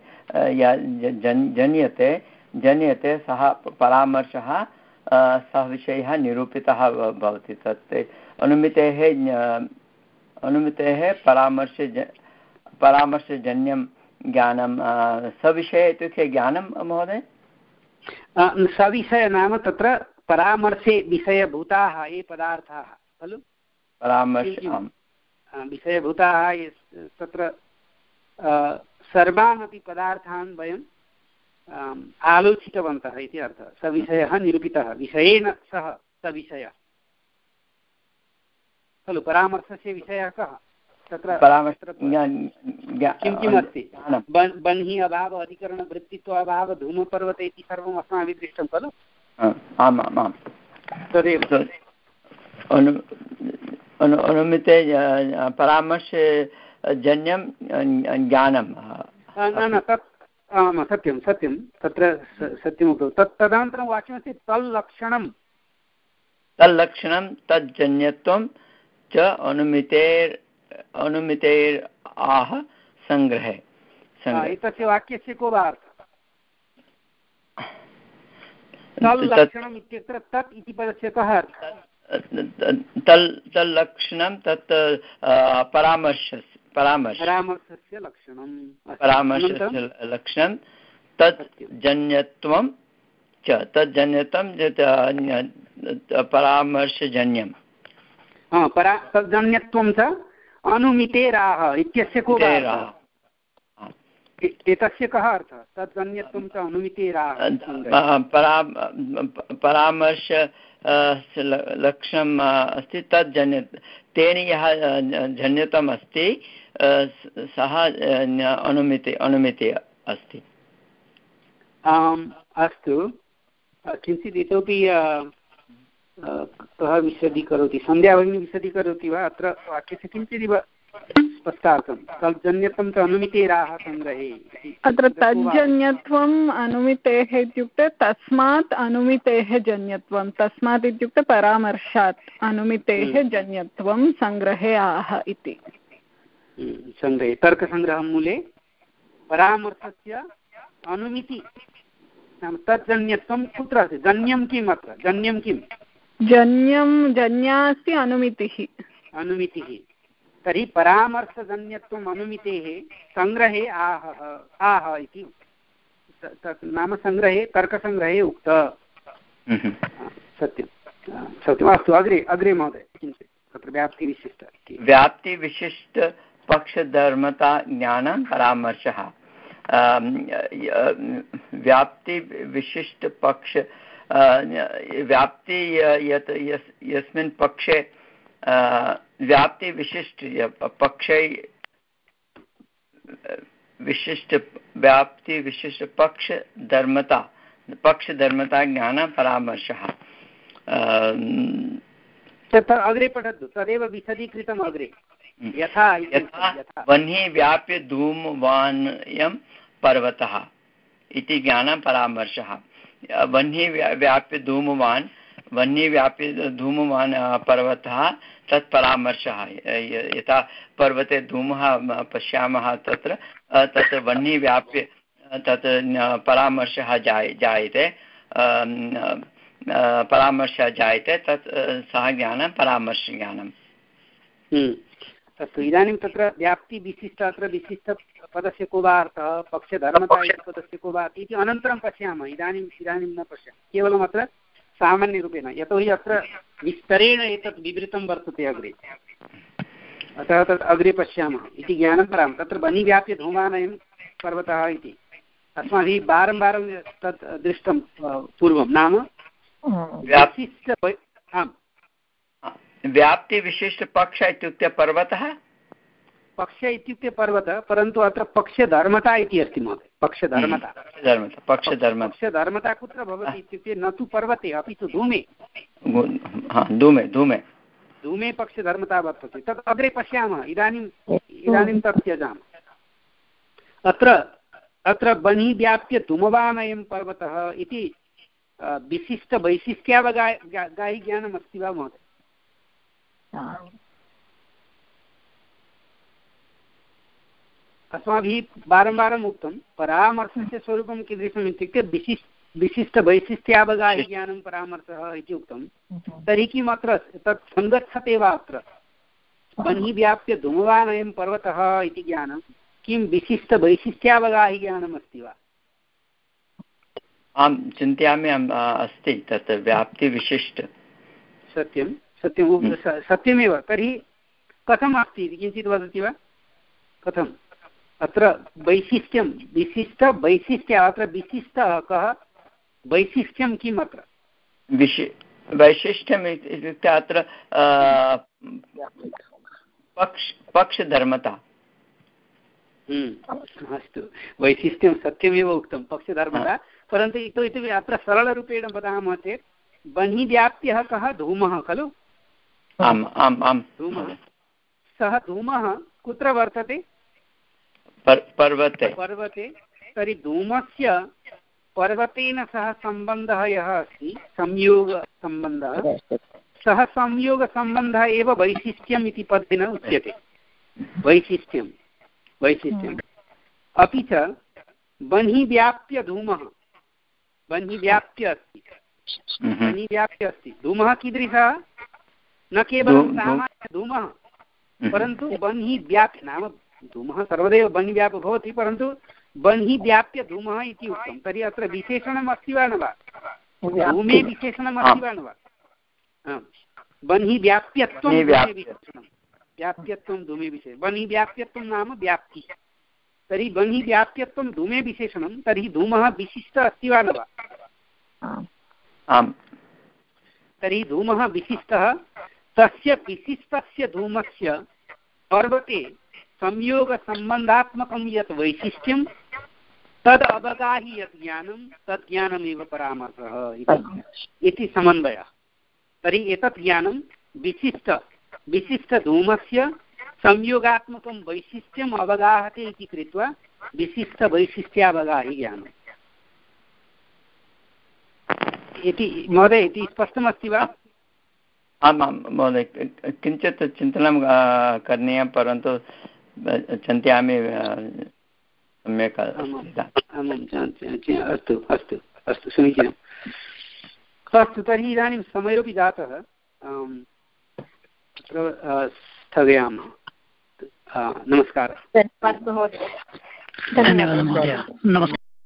जन्यते जन्यते सः परामर्शः सः विषयः निरूपितः भवति। तत् अनुमितेः अनुमितेः परामर्श परामर्शजन्यं ज्ञानं सविषये इत्युक्ते ज्ञानं महोदय। सविषय नाम तत्र परामर्शे विषयभूताः ये पदार्थाः खलु। परामर्श विषयभूताः ये तत्र सर्वानपि पदार्थान् वयं आलोचितवन्तः इति अर्थः। सविषयः निरूपितः विषयेन सह सविषयः खलु। परामर्शस्य विषयः कः? तत्र किं किम् अस्ति? बह्नि अभाव अधिकरणवृत्तित्व अभाव धूमपर्वते इति सर्वम् अस्माभिः दृष्टं खलु। आम् आम् आम् तदेव अनुमिते परामर्शजन्यं ज्ञानं न न तत् सत्यं सत्यं तत्र सत्यमुक्तौ। तत् तदनन्तरं वाक्यमस्ति तल्लक्षणं तल्लक्षणं तज्जन्यत्वं च अनुमितेर् अनुमितेर् आह संग्रहे। एतस्य वाक्यस्य को वा अर्थः? तल्लक्षणम् इत्यत्र तत् इति पदस्य कः अर्थः? तल् तल्लक्षणं तत् परामर्श परामर्श परामर्शस्य लक्षणं परामर्शस्य लक्षणं तत् जन्यत्वं च तज्जन्यत्वं परामर्शजन्यं परा तज्जन्यत्वं च अनुमितेराः इत्यस्य को एतस्य कः अर्थः? तज्जन्यत्वं च अनुमितेराः परामर्श लक्षणम् अस्ति तज्जन्य तेन यः जन्यतम् अस्ति सः अनुमिति अनुमिति अस्ति। अस्तु, किञ्चित् इतोपि कः विशदीकरोति? सन्ध्या भगिनी विशदीकरोति वा? अत्र वाक्यस्य किञ्चिदिव स्पष्टार्थं तज्जन्यत्वं च अनुमितेराह सङ्ग्रहे। अत्र तज्जन्यत्वम् अनुमितेः इत्युक्ते तस्मात् अनुमितेः जन्यत्वं, तस्मात् इत्युक्ते परामर्शात् अनुमितेः जन्यत्वं सङ्ग्रहे आह इति। सङ्ग्रहे तर्कसङ्ग्रहं मूले परामर्शस्य अनुमिति नाम तज्जन्यत्वं कुत्र अस्ति? जन्यं किम् अत्र? जन्यं किं? जन्यं जन्या अस्ति अनुमितिः। अनुमितिः। तर्हि परामर्शजन्यत्वम् अनुमितेः सङ्ग्रहे आह आह इति नाम सङ्ग्रहे तर्कसङ्ग्रहे उक्त। सत्यं सत्यम्। अस्तु अग्रे अग्रे महोदय किञ्चित् तत्र व्याप्तिविशिष्ट व्याप्तिविशिष्टपक्षधर्मता ज्ञानं परामर्शः। व्याप्तिविशिष्टपक्ष व्याप्ति यत् यस्मिन् पक्षे व्याप्तिविशिष्ट पक्षे विशिष्ट व्याप्तिविशिष्टपक्षधर्मता पक्षधर्मता ज्ञानं परामर्शः। अग्रे पठतु तदेव विशदीकृतम् अग्रे। यथा वह्नि व्याप्य धूमवानयं पर्वतः इति ज्ञानं परामर्शः। वह्नि व्याप्य धूमवान् वह्नि व्याप्य धूमवान् पर्वतः तत् परामर्शः। यथा पर्वते धूमः पश्यामः तत्र तत् वह्नि व्याप्य तत् परामर्शः जाय जायते परामर्शः जायते तत् सः ज्ञानं परामर्शज्ञानम्। अस्तु इदानीं तत्र व्याप्तिविशिष्ट अत्र विशिष्टपदस्य को वा अर्थः पक्षधर्मता इति पदस्य को वा इति अनन्तरं पश्यामः। इदानीम् इदानीं न पश्यामः केवलम् अत्र सामान्यरूपेण यतोहि अत्र विस्तरेण एतत् विवृतं वर्तते अग्रे अतः तत् अग्रे पश्यामः इति ज्ञानं परां तत्र वह्नि व्याप्य धूमानयं पर्वतः इति अस्माभिः वारं वारं तत् दृष्टं पूर्वं नाम विशिष्ट व्याप्तिविशिष्टपक्ष इत्युक्ते पर्वतः पक्ष इत्युक्ते पर्वतः परन्तु अत्र पक्षधर्मता इति अस्ति महोदय। पक्षधर्मता पक्षधर्मता कुत्र भवति इत्युक्ते न तु पर्वते अपि तु धूमे धूमे धूमे धूमे पक्षधर्मता वर्तते तत् अग्रे पश्यामः। इदानीम् इदानीं तत् त्यजामः। अत्र अत्र वह्नि व्याप्य धूमवानयं पर्वतः इति विशिष्टवैशिष्ट्यावगाहि ज्ञानम् अस्ति वा महोदय? अस्माभिः वारं वारम् उक्तं परामर्शस्य स्वरूपं कीदृशम् इत्युक्ते विशिष्ट विशिष्टवैशिष्ट्यावगाहि ज्ञानं परामर्शः इति उक्तं। तर्हि किम् अत्र तत् सङ्गच्छते वा? अत्र वह्नि व्याप्य धूमवानयं पर्वतः इति ज्ञानं किं विशिष्टवैशिष्ट्यावगाहि ज्ञानम् अस्ति वा? आं चिन्तयामि अस्ति तत् व्याप्तिविशिष्ट। सत्यं सत्यं सत्यमेव। तर्हि कथम् अस्ति इति किञ्चित् वदति वा? कथम् अत्र वैशिष्ट्यं विशिष्टवैशिष्ट्य अत्र विशिष्टः कः वैशिष्ट्यं किम् अत्र विशि वैशिष्ट्यम् इत्युक्ते अत्र पक्ष पक्षधर्मता। अस्तु वैशिष्ट्यं सत्यमेव उक्तं पक्षधर्मता परन्तु इतो इति अत्र सरलरूपेण वदामः चेत् वह्नि व्याप्यः कः धूमः खलु? आम् आम् आम् धूमः सः धूमः कुत्र वर्तते? पर्वते पर्वते। तर्हि धूमस्य पर्वतेन सह सम्बन्धः यः अस्ति संयोगसम्बन्धः सः संयोगसम्बन्धः एव वैशिष्ट्यम् इति पदेन उच्यते। वैशिष्ट्यं वैशिष्ट्यम् अपि च वह्नि व्याप्य धूमः वह्नि व्याप्य अस्ति वह्नि व्याप्य अस्ति धूमः कीदृशः? न केवलं सामान्य धूमः परन्तु वह्नि व्याप्य नाम धूमः सर्वदैव वह्नि व्याप्य भवति परन्तु वह्नि व्याप्य धूमः इति उक्तं। तर्हि अत्र विशेषणम् अस्ति वा न वा? धूमे विशेषणम् अस्ति वा न वा? वह्नि व्याप्यत्वं विशेषणं व्याप्यत्वं धूमे विशेषणं वह्नि व्याप्यत्वं नाम व्याप्ति। तर्हि वह्नि व्याप्यत्वं धूमे विशेषणं तर्हि धूमः विशिष्ट अस्ति वा न वा? आम्। तर्हि धूमः विशिष्टः तस्य विशिष्टस्य धूमस्य पर्वते संयोगसम्बन्धात्मकं यत् वैशिष्ट्यं तद् अवगाहि यत् ज्ञानं तत् ज्ञानमेव परामर्शः इति समन्वयः। तर्हि एतत् ज्ञानं विशिष्ट विशिष्टधूमस्य संयोगात्मकं वैशिष्ट्यम् अवगाहते इति कृत्वा विशिष्टवैशिष्ट्यावगाहि ज्ञानम् इति महोदय इति स्पष्टमस्ति वा? आम् आं महोदय किञ्चित् चिन्तनं करणीयं परन्तु चिन्तयामि सम्यक्। अस्तु अस्तु अस्तु समीचीनम्। अस्तु तर्हि इदानीं समयोपि जातः स्थगयामः। नमस्कारः। धन्यवादः महोदय। नमस्कारः।